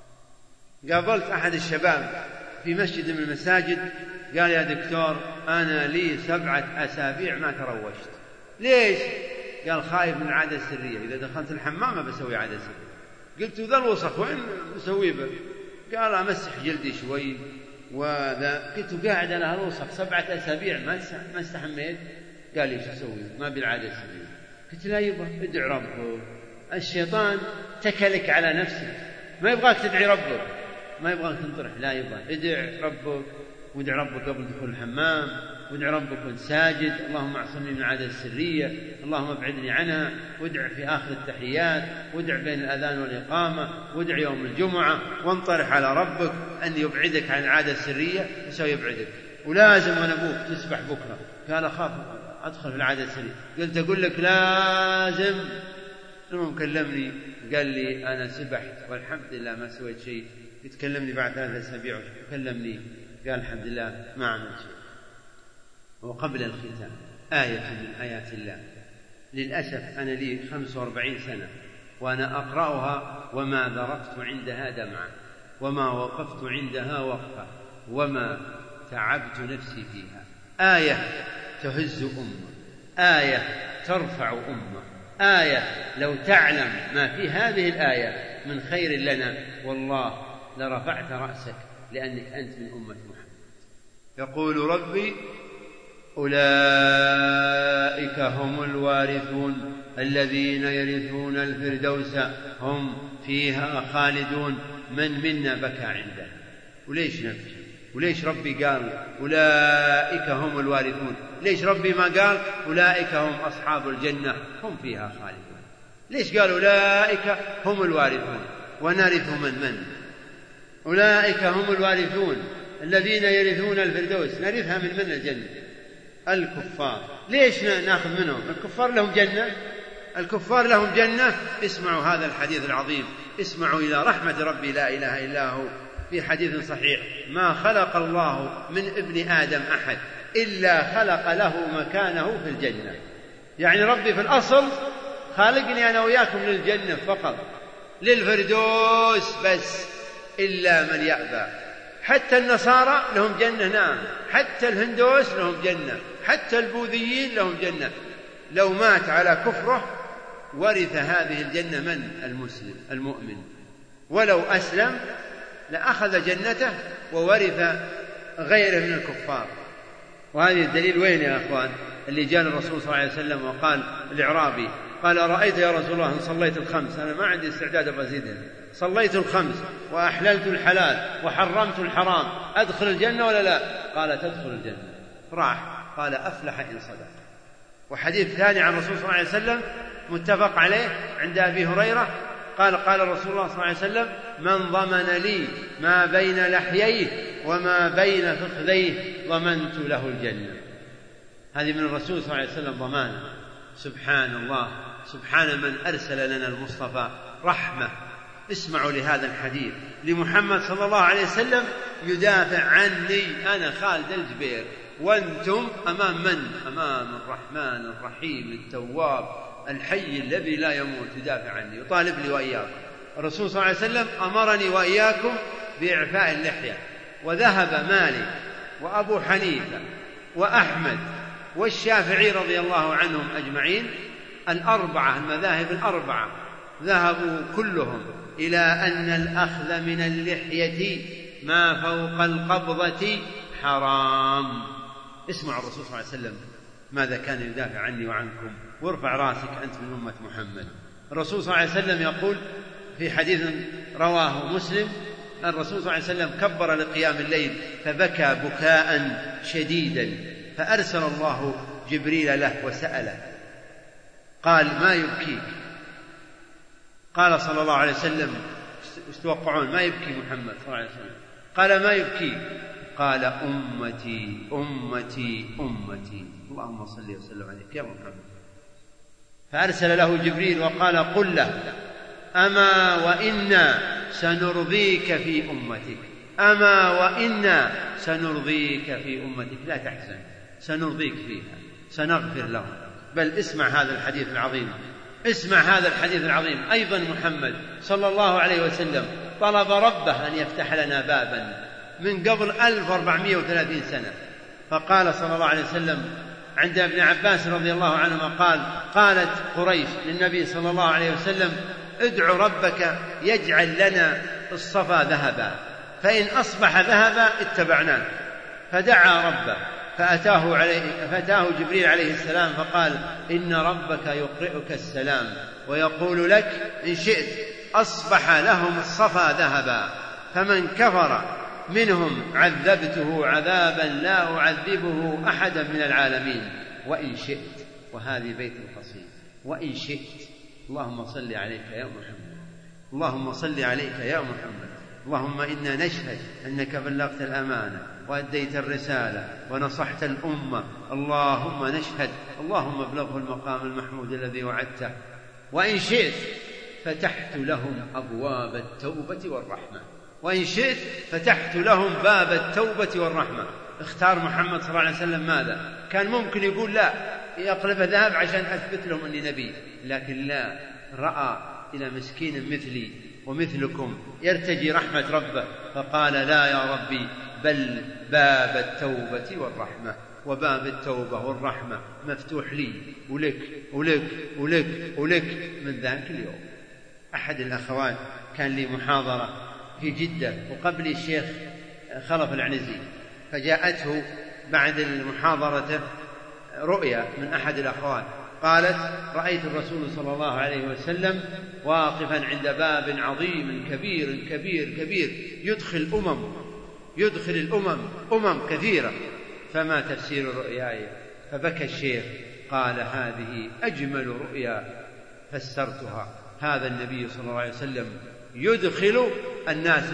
قابلت أحد الشباب في مسجد من المساجد قال يا دكتور أنا لي سبعة أسابيع ما تروشت. ليش؟ قال خايف من العادة السرية إذا دخلت الحمام ما بسوي عادة سرية. قلت ذا الوسخ وين مسوي به؟ قال أمسح جلدي شوي وذا. قلت قاعد أنا هالوسخ سبعة أسابيع ما استحميت. قال لي شو أسوي ما بالعادة السرية. قلت لا يبغى ادعي ربك. الشيطان تكلك على نفسك ما يبغاك تدعي ربك ما يبغاك تنطرح لا يبغى ادعي ربك وادعي ربك قبل دخول الحمام وادعي ربك وانت ساجد اللهم اعصمني من العادة السرية اللهم ابعدني عنها وادعي في آخر التحيات وادعي بين الأذان والإقامة وادعي يوم الجمعة وانطرح على ربك أن يبعدك عن العادة السرية وسوي يبعدك. ولازم وانا ابوك تسبح بكرة. قال أخاف أدخل في العادة السرية. قلت أقول لك لازم. المهم كلمني قال لي أنا سبحت والحمد لله ما سويت شيء. يتكلمني بعد ثلاثة أسابيع وكلمني قال الحمد لله ما عملت شيء. وقبل الختام آية من آيات الله للأسف أنا لي خمس وأربعين سنة وأنا أقرأها وما ذرفت عندها دمعا وما وقفت عندها وقفة وما تعبت نفسي فيها. آية تهز أمة آية ترفع أمة آية لو تعلم ما في هذه الآية من خير لنا والله لرفعت رأسك لأنك أنت من أمة محمد. يقول ربي أولئك هم الوارثون الذين يرثون الفردوس هم فيها خالدون. من منا بكى عنده؟ وليش نبكي؟ وليش ربي قال أولئك هم الوارثون؟ ليش ربي ما قال أولئك هم أصحاب الجنة هم فيها خالدون؟ ليش قال أولئك هم الوارثون ونرث من من؟ أولئك هم الوارثون الذين يرثون الفردوس نرثها من من الجنة؟ الكفار. ليش ناخذ منهم؟ الكفار لهم جنة. الكفار لهم جنة. اسمعوا هذا الحديث العظيم اسمعوا إلى رحمة ربي لا إله إلا هو في حديث صحيح ما خلق الله من ابن آدم أحد إلا خلق له مكانه في الجنة. يعني ربي في الأصل خالقني أنا وياكم للجنة فقط للفردوس بس إلا من يأبى. حتى النصارى لهم جنة، نعم، حتى الهندوس لهم جنة، حتى البوذيين لهم جنة. لو مات على كفره ورث هذه الجنة من؟ المسلم المؤمن، ولو أسلم لأخذ جنته وورث غيره من الكفار. وهذه الدليل وين يا أخوان؟ اللي جاء الرسول صلى الله عليه وسلم وقال الإعرابي قال رأيت يا رسول الله إن صليت الخمس، أنا ما عندي استعداد أزيدها، صليت الخمس وأحللت الحلال وحرمت الحرام، أدخل الجنة ولا لا؟ قال تدخل الجنة. راح قال أفلح إن صدق. وحديث ثاني عن الرسول صلى الله عليه وسلم متفق عليه عند أبي هريرة قال قال رسول الله صلى الله عليه وسلم من ضمن لي ما بين لحييه وما بين فخذيه ضمنت له الجنة. هذه من الرسول صلى الله عليه وسلم ضمانه. سبحان الله، سبحان من أرسل لنا المصطفى رحمة. اسمعوا لهذا الحديث لمحمد صلى الله عليه وسلم يدافع عني أنا خالد الجبير، وأنتم أمام من؟ أمام الرحمن الرحيم التواب الحي الذي لا يموت، يدافع عني، يطالب لي وإياكم. الرسول صلى الله عليه وسلم أمرني وإياكم بإعفاء اللحية. وذهب مالك وأبو حنيفة وأحمد والشافعي رضي الله عنهم أجمعين، الأربعة المذاهب الأربعة ذهبوا كلهم إلى أن الأخذ من اللحية ما فوق القبضة حرام. اسمعوا الرسول صلى الله عليه وسلم ماذا كان يدافع عني وعنكم، وارفع راسك أنت من أمة محمد. الرسول صلى الله عليه وسلم يقول في حديث رواه مسلم الرسول صلى الله عليه وسلم كبر لقيام الليل فبكى بكاء شديدا، فأرسل الله جبريل له وسأله قال ما يبكيك؟ قال صلى الله عليه وسلم استوقعون ما يبكي محمد صلى الله عليه وسلم؟ قال ما يبكيك؟ قال أمتي أمتي أمتي. اللهم صل وسلم عليك يا محمد. فأرسل له جبريل وقال قل له أما وإنا سنرضيك في أمتك، أما وإنا سنرضيك في أمتك، لا تحزن سنرضيك فيها سنغفر لهم. بل اسمع هذا الحديث العظيم، اسمع هذا الحديث العظيم. أيضا محمد صلى الله عليه وسلم طلب ربه أن يفتح لنا بابا من قبل ألف وأربعمائة وثلاثين سنة، فقال صلى الله عليه وسلم عند ابن عباس رضي الله عنهما قال قالت قريش للنبي صلى الله عليه وسلم ادعو ربك يجعل لنا الصفا ذهبا، فإن أصبح ذهبا اتبعناه. فدعا ربه فأتاه, عليه فأتاه جبريل عليه السلام فقال إن ربك يقرئك السلام ويقول لك إن شئت أصبح لهم الصفا ذهبا، فمن كفر منهم عذبته عذابا لا أعذبه أحدا من العالمين، وإن شئت. وهذه بيت القصيد. وإن شئت. اللهم صل عليك يا محمد، اللهم صل عليك يا محمد. اللهم إنا نشهد أنك بلغت الأمانة وأديت الرسالة ونصحت الأمة، اللهم نشهد، اللهم ابلغه المقام المحمود الذي وعدته. وإن شئت فتحت لهم أبواب التوبة والرحمة، وإن شئت فتحت لهم باب التوبة والرحمة. اختار محمد صلى الله عليه وسلم ماذا؟ كان ممكن يقول لا يقلب ذهب عشان أثبت لهم أني نبي، لكن لا، رأى إلى مسكين مثلي ومثلكم يرتجي رحمة ربه فقال لا يا ربي بل باب التوبة والرحمة. وباب التوبة والرحمة مفتوح لي ولك ولك ولك ولك من ذاك اليوم. أحد الأخوات كان لي محاضرة في جدة وقبل الشيخ خلف العنزي، فجاءته بعد المحاضرة رؤيا من أحد الأخوات قالت رأيت الرسول صلى الله عليه وسلم واقفا عند باب عظيم كبير كبير كبير يدخل أمم يدخل الأمم أمم كثيرة، فما تفسير رؤياي؟ فبكى الشيخ قال هذه أجمل رؤيا فسرتها، هذا النبي صلى الله عليه وسلم يدخل الناس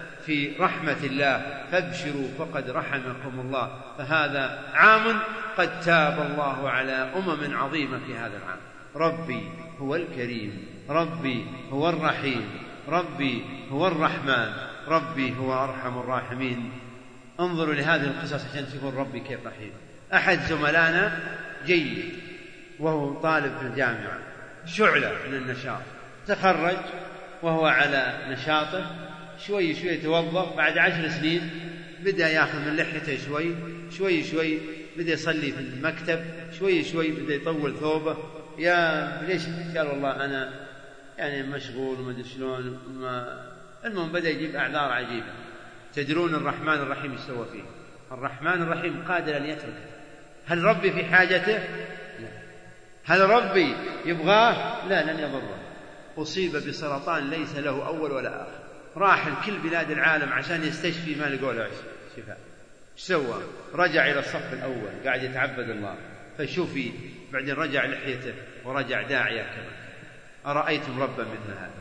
في رحمة الله، فابشروا فقد رحمكم الله. فهذا عام قد تاب الله على أمم عظيمة في هذا العام. ربي هو الكريم، ربي هو الرحيم، ربي هو الرحمن، ربي هو أرحم الراحمين. انظروا لهذه القصص عشان تقول ربي كيف رحيم. أحد زملائنا جيد وهو طالب في الجامعة، شعلة من النشاط، تخرج وهو على نشاطه، شوي شوي توظف، بعد عشر سنين بدأ يأخذ من لحيته شوي شوي شوي، بدأ يصلي في المكتب، شوي شوي بدأ يطول ثوبه. يا ليش؟ قال والله أنا يعني مشغول وما أدري شلون، ما المهم بدأ يجيب أعذار عجيبة. تدرون الرحمن الرحيم ايش سوى فيه؟ الرحمن الرحيم قادر أن يتركه. هل ربي في حاجته؟ لا. هل ربي يبغاه؟ لا، لن يضره. أصيب بسرطان ليس له أول ولا آخر، راح لكل بلاد العالم عشان يستشفي، ما لقوا له شفاء. ايش سوى؟ رجع إلى الصف الأول، قاعد يتعبد الله، فشوفي بعدين رجع لحيته ورجع داعية كما. أرأيتم ربا مثل هذا؟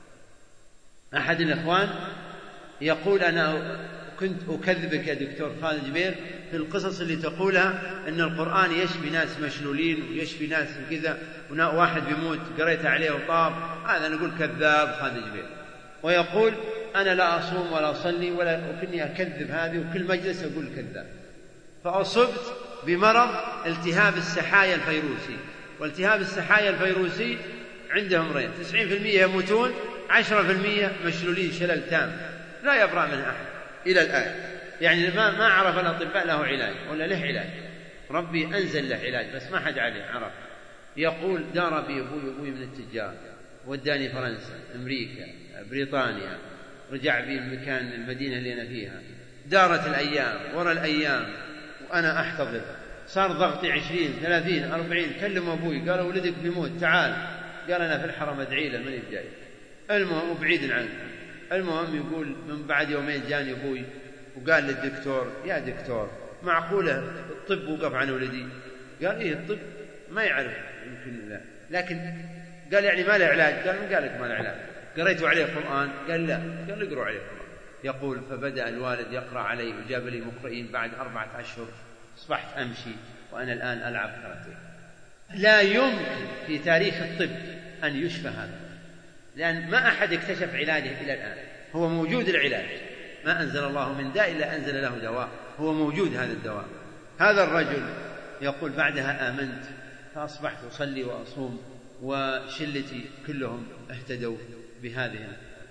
أحد الإخوان يقول أنا كنت أكذبك يا دكتور خالد جبير في القصص اللي تقولها أن القرآن يشفي ناس مشلولين ويشفي ناس كذا، واحد بيموت قريتها عليه وطاب، هذا نقول كذاب خالد جبير. ويقول أنا لا أصوم ولا أصلي ولا، وكني أكذب هذه، وكل مجلس أقول كذاب. فأصبت بمرض التهاب السحايا الفيروسي، والتهاب السحايا الفيروسي عندهم رين، تسعين بالمئة يموتون، عشرة بالمئة مشلولين شلل تام لا يبرأ من أحد إلى الآن. يعني ما ما عرف الأطباء له علاج ولا له علاج، ربي أنزل له علاج بس ما حد عليه عرف. يقول دار بي أبوي أبوي من التجار، وداني فرنسا، أمريكا، بريطانيا، رجع بي المكان المدينة اللي أنا فيها. دارت الأيام ورا الأيام وأنا أحتضر، صار ضغطي عشرين ثلاثين أربعين. كلم أبوي قال ولدك بيموت تعال، قال أنا في الحرم أدعي له من الجاي. المهم بعيد عنه. المهم يقول من بعد يومين جاني أبوي وقال للدكتور يا دكتور معقولة الطب وقف عن ولدي؟ قال إيه الطب ما يعرف يمكن لا، لكن قال يعني ما له علاج؟ قال من قال لك ما له علاج؟ قريتوا عليه القرآن؟ قال لا. قال اقرأوا عليه القرآن. يقول فبدأ الوالد يقرأ علي وجاب لي مقرئين. بعد أربعة أشهر أصبحت أمشي وأنا الآن ألعب كاراتيه. لا يمكن في تاريخ الطب أن يشفى هذا، لأن ما أحد اكتشف علاجه إلى الآن. هو موجود العلاج، ما أنزل الله من داء إلا أنزل له دواء، هو موجود هذا الدواء. هذا الرجل يقول بعدها آمنت فأصبحت أصلي وأصوم، وشلتي كلهم اهتدوا بهذه.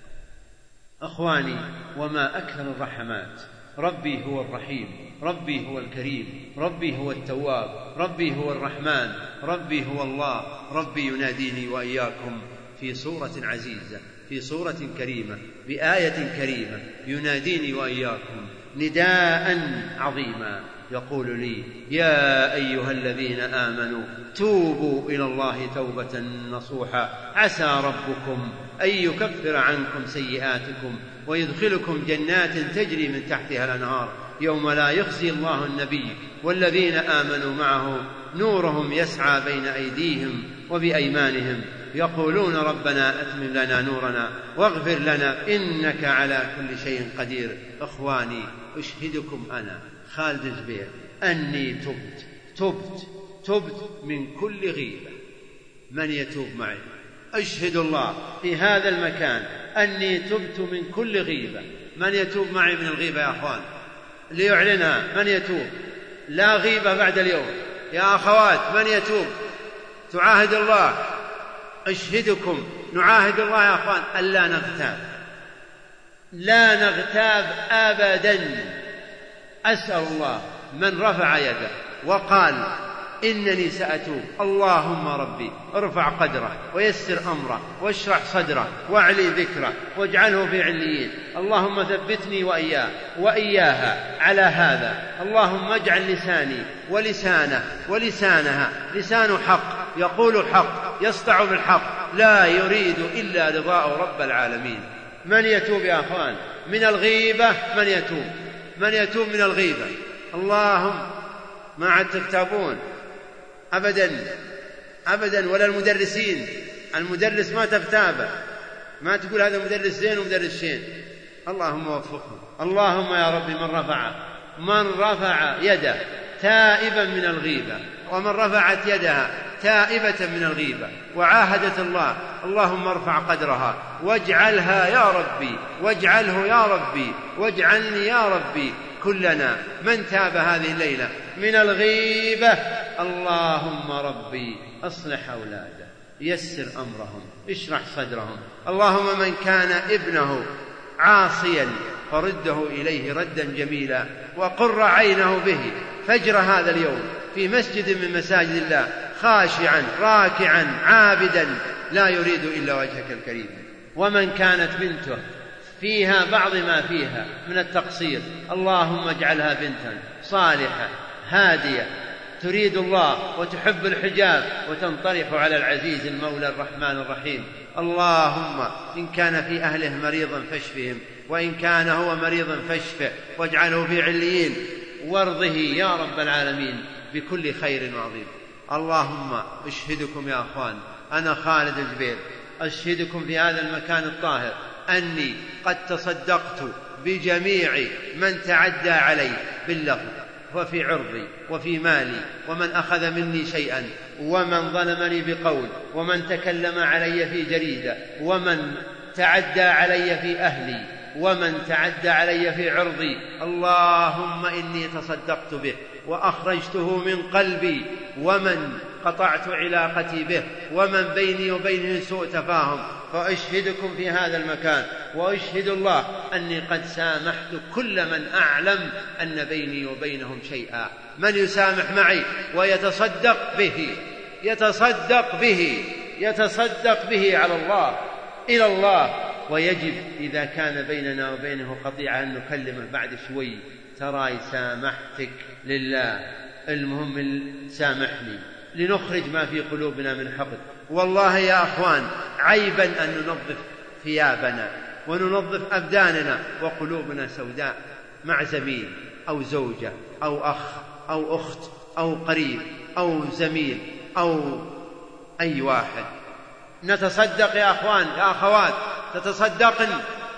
أخواني وما أكثر الرحمات. ربي هو الرحيم، ربي هو الكريم، ربي هو التواب، ربي هو الرحمن، ربي هو الله. ربي يناديني وإياكم في سورة عزيزة، في سورة كريمة، بآية كريمة، يناديني وإياكم نداء عظيما يقول لي يا أيها الذين آمنوا توبوا إلى الله توبة نصوحا عسى ربكم أن يكفر عنكم سيئاتكم ويدخلكم جنات تجري من تحتها الأنهار يوم لا يخزي الله النبي والذين آمنوا معه نورهم يسعى بين أيديهم وبأيمانهم يقولون ربنا أتمم لنا نورنا واغفر لنا إنك على كل شيء قدير. إخواني أشهدكم أنا خالد الجبير أني تبت تبت تبت من كل غيبة. من يتوب معي؟ أشهد الله في هذا المكان أني تبت من كل غيبة. من يتوب معي من الغيبة يا أخوان ليعلنها؟ من يتوب؟ لا غيبة بعد اليوم يا أخوات. من يتوب؟ تعاهد الله. أشهدكم نعاهد الله يا أخوان ألا نغتاب، لا نغتاب أبدا. أسأل الله من رفع يده وقال إنني سأتوب اللهم ربي ارفع قدره ويسر أمره واشرح صدره واعلي ذكره واجعله في عليين. اللهم ثبتني وإياه وإياها على هذا. اللهم اجعل لساني ولسانه ولسانها لسان حق يقول الحق يصدع بالحق لا يريد إلا رضاء رب العالمين. من يتوب يا أخوان من الغيبة؟ من يتوب؟ من يتوب من الغيبة؟ اللهم ما عاد تغتابون أبدا أبدا. ولا المدرسين، المدرس ما تغتابه، ما تقول هذا مدرس زين ومدرس شين. اللهم وفقهم. اللهم يا ربي من رفع من رفع يده تائبا من الغيبة ومن رفعت يدها تائبة من الغيبة وعاهدت الله اللهم ارفع قدرها واجعلها يا ربي واجعله يا ربي واجعلني يا ربي كلنا من تاب هذه الليلة من الغيبة. اللهم ربي أصلح أولاده يسر أمرهم، اشرح صدرهم. اللهم من كان ابنه عاصيا فرده إليه ردا جميلا، وقر عينه به فجر هذا اليوم في مسجد من مساجد الله خاشعا راكعا عابدا لا يريد إلا وجهك الكريم. ومن كانت بنته فيها بعض ما فيها من التقصير، اللهم اجعلها بنتا صالحة هادية تريد الله وتحب الحجاب وتنطرح على العزيز المولى الرحمن الرحيم. اللهم إن كان في أهله مريضا فاشفهم، وإن كان هو مريضا فاشفه واجعله في عليين، وارضه يا رب العالمين بكل خير وعظيم. اللهم أشهدكم يا أخوان، أنا خالد الجبير أشهدكم في هذا المكان الطاهر أني قد تصدقت بجميع من تعدى علي باللفظ وفي عرضي وفي مالي، ومن أخذ مني شيئا، ومن ظلمني بقول، ومن تكلم علي في جريدة، ومن تعدى علي في أهلي، ومن تعدى علي في عرضي. اللهم إني تصدقت به وأخرجته من قلبي، ومن قطعت علاقتي به ومن بيني وبينه سوء تفاهم، فأشهدكم في هذا المكان وأشهد الله أني قد سامحت كل من أعلم أن بيني وبينهم شيئا. من يسامح معي ويتصدق به يتصدق به يتصدق به على الله إلى الله. ويجب إذا كان بيننا وبينه قطيعة أن نكلمه بعد شوي، تراي سامحتك لله، المهم سامحني، لنخرج ما في قلوبنا من حقد. والله يا أخوان عيبا أن ننظف ثيابنا وننظف أبداننا وقلوبنا سوداء مع زميل أو زوجة أو أخ أو أخت أو قريب أو زميل أو أي واحد. نتصدق يا أخوان يا أخوات، تتصدقن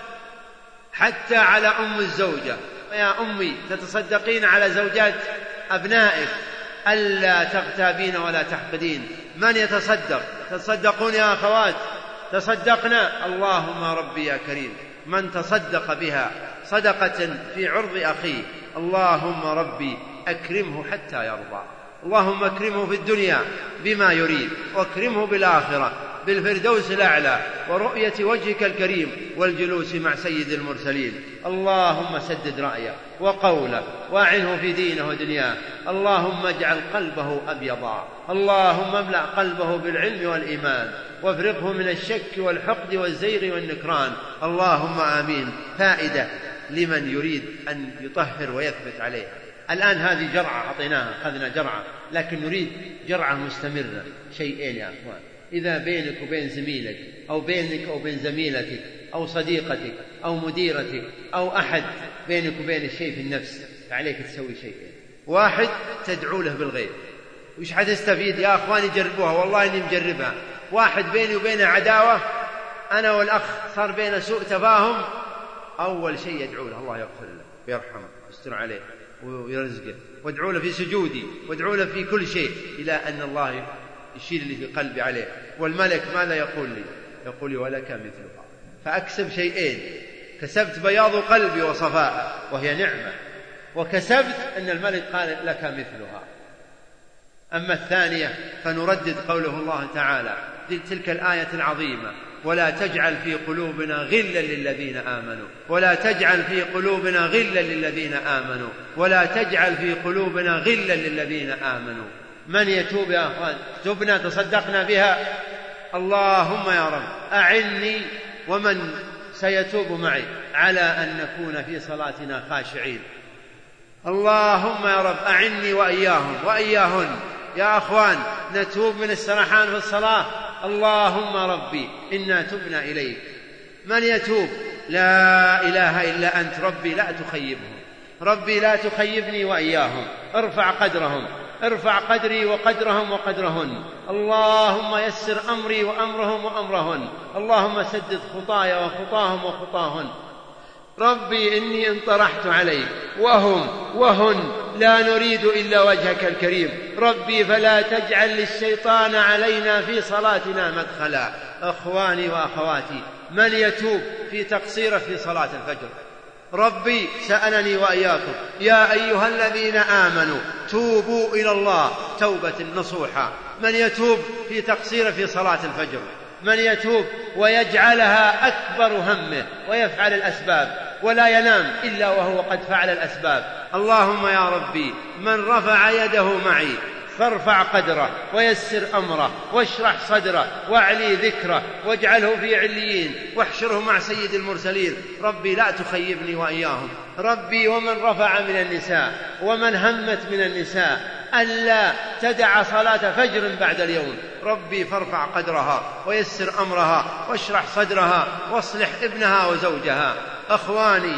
حتى على أم الزوجة. يا أمي تتصدقين على زوجات أبنائك ألا تغتابين ولا تحقدين. من يتصدق؟ تصدقون يا أخوات، تصدقنا. اللهم ربي يا كريم من تصدق بها صدقة في عرض أخيه اللهم ربي أكرمه حتى يرضى. اللهم أكرمه في الدنيا بما يريد، واكرمه بالآخرة بالفردوس الأعلى ورؤية وجهك الكريم والجلوس مع سيد المرسلين. اللهم سدد رأيه وقوله وأعنه في دينه ودنياه. اللهم اجعل قلبه أبيضا، اللهم املأ قلبه بالعلم والإيمان، وافرغه من الشك والحقد والزيغ والنكران. اللهم آمين. فائدة لمن يريد أن يطهر ويثبت عليها. الآن هذه جرعة أعطيناها، أخذنا جرعة، لكن نريد جرعة مستمرة. شيئين يا أخوان، إذا بينك وبين زميلك أو بينك وبين زميلتك أو صديقتك أو مديرتك أو أحد بينك وبين الشيء في النفس، فعليك تسوي شيئين. واحد، تدعو له بالغيب. وش حتستفيد يا أخواني؟ جربوها، والله إني مجربها. واحد بيني وبينه عداوة، أنا والأخ صار بيننا سوء تفاهم، أول شيء يدعو له الله يغفر له ويرحمه ويستر عليه ويرزقه، وادعو له في سجودي وادعو له في كل شيء، إلى أن الله يشير لي في قلبي عليه. والملك ماذا يقول لي؟ يقول لي ولك مثلها. فأكسب شيئين، كسبت بياض قلبي وصفاء وهي نعمة، وكسبت أن الملك قال لك مثلها. أما الثانية فنردد قوله الله تعالى تلك الآية العظيمة: ولا تجعل في قلوبنا غلا للذين آمنوا ولا تجعل في قلوبنا غلا للذين آمنوا ولا تجعل في قلوبنا غلا للذين آمنوا. من يتوب يا أخوان؟ تبنا تصدقنا بها. اللهم يا رب أعني ومن سيتوب معي على أن نكون في صلاتنا خاشعين. اللهم يا رب أعني وإياهم وإياهن يا أخوان نتوب من السرحان في الصلاة. اللهم ربي إنا تبنا إليك. من يتوب؟ لا إله إلا أنت ربي لا تخيبهم، ربي لا تخيبني وإياهم. ارفع قدرهم، ارفع قدري وقدرهم وقدرهن. اللهم يسر أمري وأمرهم وأمرهن. اللهم سدد خطايا وخطاهم وخطاهن. ربي إني انطرحت عليك وهم وهن لا نريد إلا وجهك الكريم. ربي فلا تجعل للشيطان علينا في صلاتنا مدخلا. أخواني وأخواتي، من يتوب في تقصيره في صلاة الفجر ربي سألني وإياكم يا أيها الذين آمنوا توبوا إلى الله توبة نصوحا. من يتوب في تقصير في صلاة الفجر، من يتوب ويجعلها أكبر همه ويفعل الأسباب ولا ينام إلا وهو قد فعل الأسباب. اللهم يا ربي من رفع يده معي فارفع قدره ويسر أمره واشرح صدره واعلي ذكره واجعله في عليين واحشره مع سيد المرسلين. ربي لا تخيبني وإياهم. ربي ومن رفع من النساء ومن همت من النساء ألا تدع صلاة فجر بعد اليوم، ربي فارفع قدرها ويسر أمرها واشرح صدرها واصلح ابنها وزوجها. أخواني،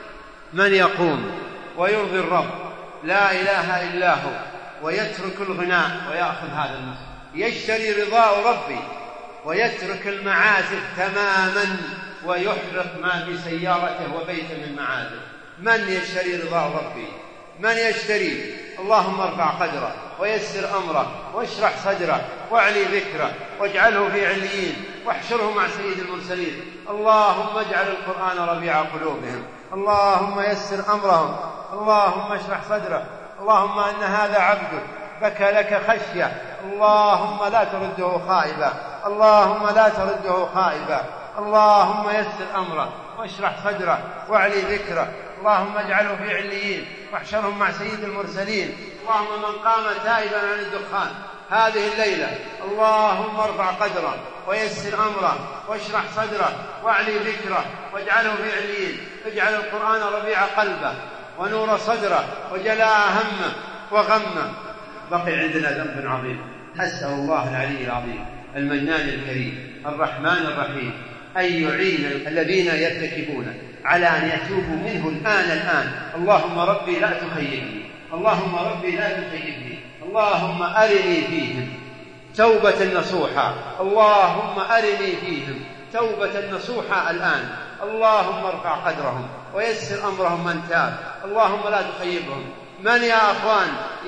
من يقوم ويرضي الرب لا إله إلا هو ويترك الغناء ويأخذ هذا النصر، يشتري رضاء ربي ويترك المعازف تماما ويحرق ما في سيارته وبيته من معازف. من يشتري رضاء ربي؟ من يشتري؟ اللهم ارفع قدره ويسر أمره واشرح صدره واعلي ذكره واجعله في عليين واحشره مع سيد المرسلين. اللهم اجعل القرآن ربيع قلوبهم، اللهم يسر أمرهم، اللهم اشرح صدره. اللهم إن هذا عبدك بكى لك خشية، اللهم لا ترده خائبا، اللهم لا ترده خائبا. اللهم يسر أمره واشرح صدره واعلي ذكره. اللهم اجعله في عليين واحشرهم مع سيد المرسلين. اللهم من قام تائبا عن الدخان هذه الليلة اللهم ارفع قدره ويسر أمره واشرح صدره واعلي ذكره واجعله في عليين. اجعل القرآن ربيع قلبه ونور صدره وجلاء همه وغمه. بقي عندنا ذنب عظيم، أسأل الله العلي العظيم المنان الكريم الرحمن الرحيم أن يعين الذين يرتكبون على أن يتوبوا منه الآن الآن. اللهم ربي لا تخيبني، اللهم ربي لا تخيبني، اللهم أرني فيهم توبة نصوحا، اللهم أرني فيهم توبة نصوحا الآن. اللهم ارفع قدرهم ويسر أمرهم من تاب، اللهم لا تخيبهم. من يا أخوان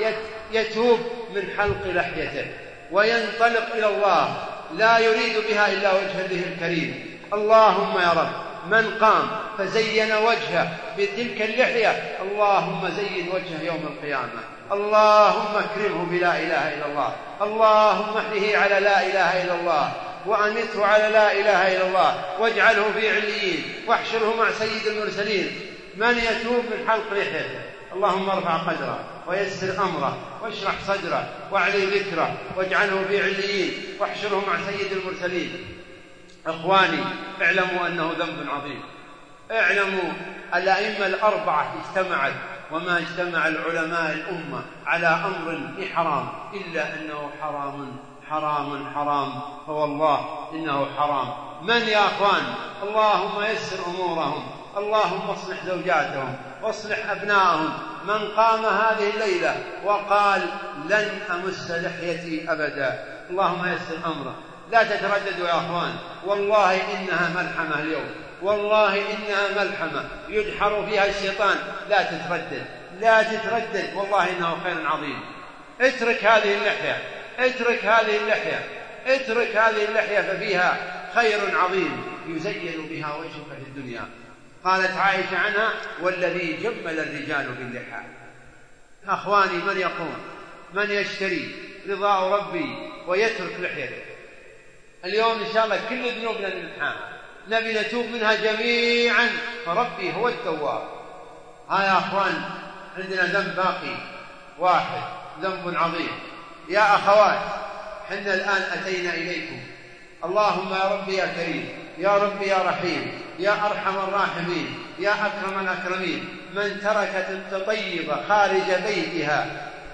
يتوب من حلق لحيته وينطلق إلى الله لا يريد بها إلا وجه الله الكريم؟ اللهم يا رب من قام فزين وجهه بتلك اللحية اللهم زين وجهه يوم القيامة. اللهم اكرمه بلا إله إلا الله، اللهم احيه على لا إله إلا الله وأمته على لا إله إلا الله واجعله في عليين واحشره مع سيد المرسلين. من يتوب من حلق لحيته اللهم ارفع قدره ويسر أمره واشرح صدره واعلي ذكره واجعله في عليين واحشره مع سيد المرسلين. أخواني، اعلموا أنه ذنب عظيم. اعلموا الأئمة الأربعة اجتمعت وما اجتمع العلماء الأمة على أمر حرام إلا أنه حرام حرام حرام، فوالله إنه حرام. من يا أخوان؟ اللهم يسر أمورهم، اللهم اصلح زوجاتهم واصلح أبنائهم. من قام هذه الليلة وقال لن أمس لحيتي أبدا، اللهم يسر أمره. لا تترددوا يا أخوان، والله إنها ملحمة اليوم، والله إنها ملحمة يدحر فيها الشيطان. لا تتردد، لا تتردد، والله إنه خير عظيم. اترك هذه اللحية، اترك هذه اللحية، اترك هذه اللحية ففيها خير عظيم يزين بها وجهك في الدنيا. قالت عائشة عنها والذي جمل الرجال باللحى. أخواني، من يقوم من يشتري رضاء ربي ويترك لحيته؟ اليوم إن شاء الله كل ذنوبنا نمحاها، نبي نتوب منها جميعا، فربي هو التواب. ها يا أخوان، عندنا ذنب باقي واحد، ذنب عظيم. يا أخوات، حنا الآن أتينا إليكم، اللهم يا ربي يا كريم، يا ربي يا رحيم، يا أرحم الراحمين، يا أكرم الأكرمين، من تركت التطيب خارج بيتها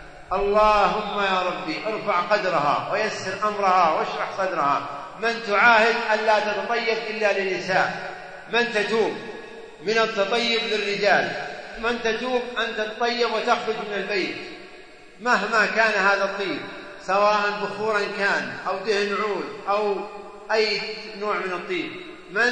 اللهم يا ربي ارفع قدرها ويسر أمرها واشرح صدرها. من تعاهد ألا تتطيب إلا للنساء، من تتوب من التطيب للرجال، من تتوب أن تتطيب وتخرج من البيت مهما كان هذا الطيب، سواء بخورا كان أو دهن عود أو أي نوع من الطيب. من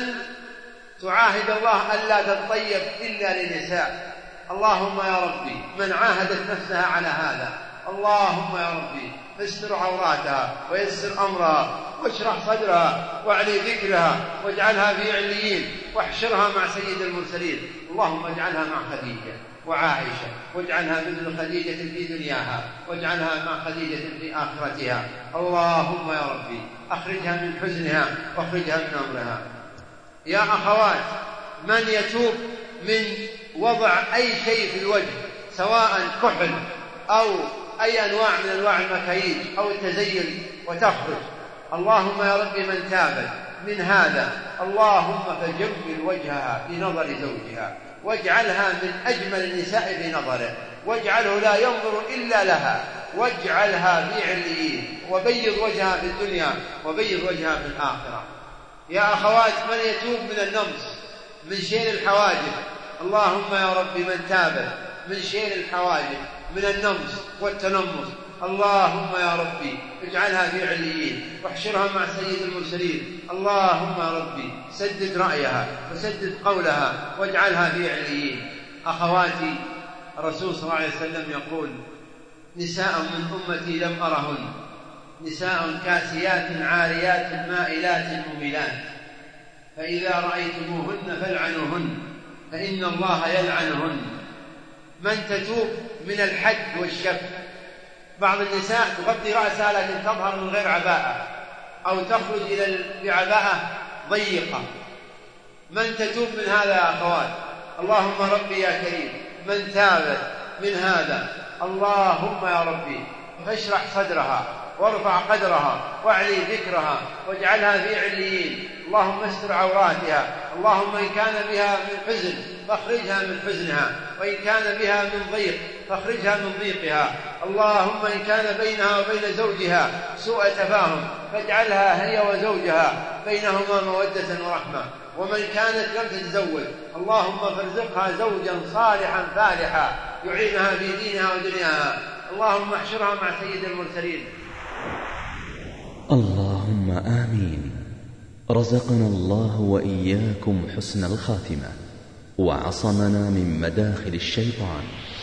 تعاهد الله ألا تتطيب إلا للنساء. اللهم يا ربي من عاهدت نفسها على هذا اللهم يا ربي استر عوراتها ويسر أمرها واشرح صدرها واعلي ذكرها واجعلها في عليين واحشرها مع سيد المرسلين. اللهم اجعلها مع خديجة وعائشة، واجعلها مثل خديجة في دنياها، واجعلها مع خديجة في آخرتها. اللهم يا ربي أخرجها من حزنها واخرجها من أمرها. يا أخوات، من يتوب من وضع أي شيء في الوجه سواء كحل أو أي أنواع من أنواع المكاييل أو التزين وتخرج، اللهم يا ربي من تابت من هذا اللهم فجمل وجهها في نظر زوجها، واجعلها من أجمل النساء في نظره، واجعله لا ينظر إلا لها، واجعلها في عليين، وبيض وجهها في الدنيا وبيض وجهها في الآخرة. يا أخوات، من يتوب من النمص من شيل الحواجب، اللهم يا ربي من تابت من شيل الحواجب من النمص والتنمص، اللهم يا ربي اجعلها في عليين واحشرها مع سيد المرسلين. اللهم يا ربي سدد رأيها وسدد قولها واجعلها في عليين. أخواتي، الرسول صلى الله عليه وسلم يقول: نساء من أمتي لم أرهن، نساء كاسيات عاريات مائلات مميلات، فإذا رأيتموهن فالعنوهن فإن الله يلعنهن. من تتوب من الحج والشك، بعض النساء تغطي رأسها لكن تظهر من غير عباءة أو تخرج إلى بعباءة ضيقة. من تتوب من هذا يا أخوات، اللهم ربي يا كريم من تابت من هذا اللهم يا ربي فاشرح صدرها وارفع قدرها واعلي ذكرها واجعلها في عليين. اللهم استر عوراتها، اللهم إن كان بها من حزن فاخرجها من حزنها، وإن كان بها من ضيق فاخرجها من ضيقها. اللهم إن كان بينها وبين زوجها سوء تفاهم فاجعلها هي وزوجها بينهما مودة ورحمة. ومن كانت لم تتزوج اللهم فارزقها زوجا صالحا فالحا يعينها في دينها ودنياها. اللهم احشرها مع سيد المرسلين. اللهم آمين. رزقنا الله وإياكم حسن الخاتمة وعصمنا من مداخل الشيطان.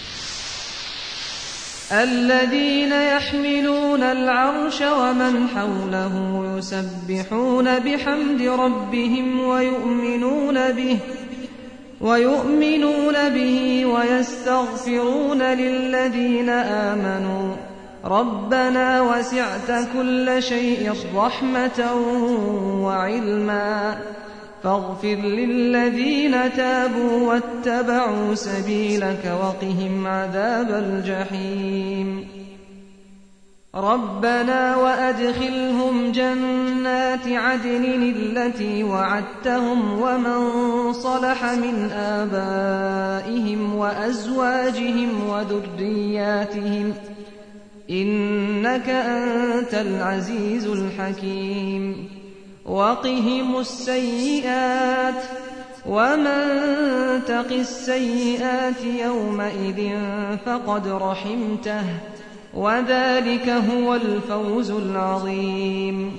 الذين يحملون العرش ومن حوله يسبحون بحمد ربهم ويؤمنون به ويؤمنون به ويستغفرون للذين آمنوا ربنا وسعت كل شيء رحمة وعلما فاغفر للذين تابوا واتبعوا سبيلك وقهم عذاب الجحيم. ربنا وأدخلهم جنات عدن التي وعدتهم ومن صلح من آبائهم وأزواجهم وذرياتهم إنك أنت العزيز الحكيم. وقهم السيئات ومن تق السيئات يومئذ فقد رحمته وذلك هو الفوز العظيم.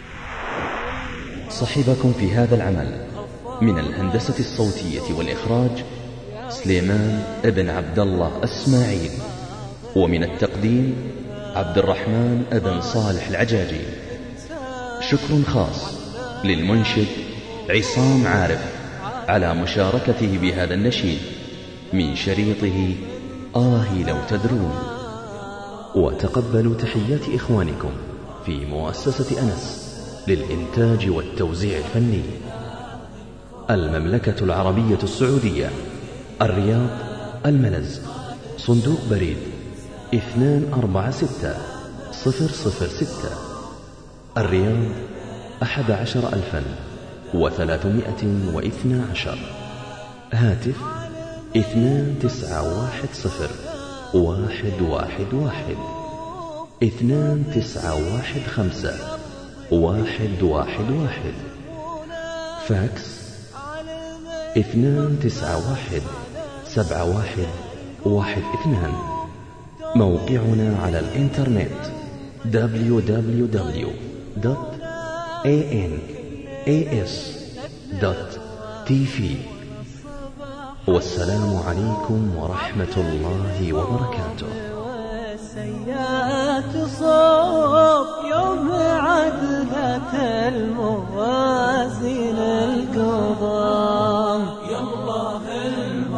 صحبكم في هذا العمل من الهندسة الصوتية والإخراج سليمان ابن عبد الله اسماعيل، ومن التقديم عبد الرحمن ابن صالح العجاجي. شكر خاص للمنشد عصام عارف على مشاركته بهذا النشيد من شريطه آه لو تدرون. وتقبلوا تحيات إخوانكم في مؤسسة أنس للإنتاج والتوزيع الفني، المملكة العربية السعودية، الرياض، الملز، صندوق بريد اثنان أربعة ستة صفر صفر ستة، الرياض أحد عشر ألفا وثلاثمائة واثنى عشر، هاتف اثنان تسعة واحد صفر واحد واحد واحد اثنان تسعة واحد خمسة واحد واحد واحد، فاكس اثنان تسعة واحد سبعة واحد واحد اثنان. موقعنا على الإنترنت دبليو دبليو دبليو دوت إيه إن إيه إس دوت تي في. والسلام عليكم ورحمة الله وبركاته. والسيئات صوب يوم عدلت الموازين القضام، يا الله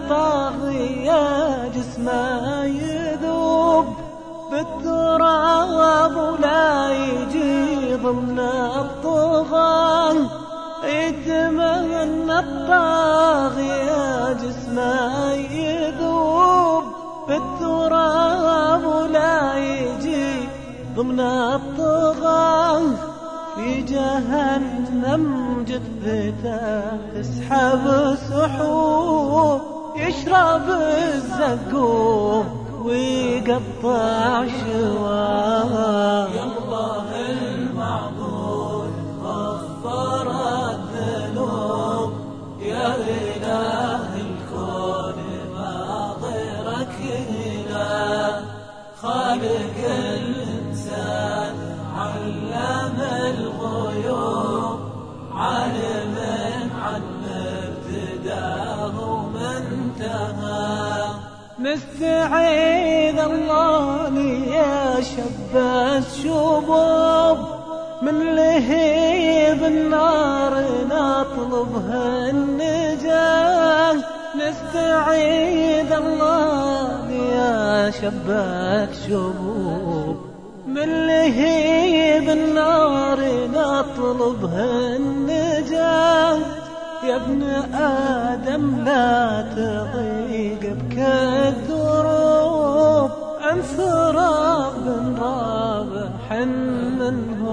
الطاغية جسمه يذوب بالتراب ولا يجي ضمن الطغاة. يتمنى الطاغية جسمه يذوب بالتراب ولا يجي ضمن الطغاة. في جهنم جثته تسحب سحوب يشرب الزقوم ويقطع شواه. يا الله المعبود غفر الذنوب يا إله الكون ما غيرك إله. خالق الإنسان علم الغيوب عالم عن ابتداه ومنتهى. نستعيذ الله يا شب الشباب من لهيب النار نطلبها النجاة. نستعيذ الله يا شبك شبوب من لهيب النار نطلبها النجاة. يا ابن آدم لا تضيق بك الدروب انثر رب رابح منه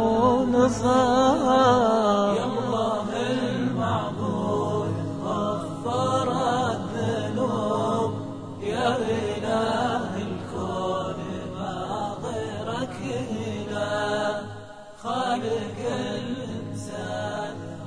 نصار. يا الله المعبود غفر الذنوب يا إله الكون ما غيرك إله. خالق الإنسان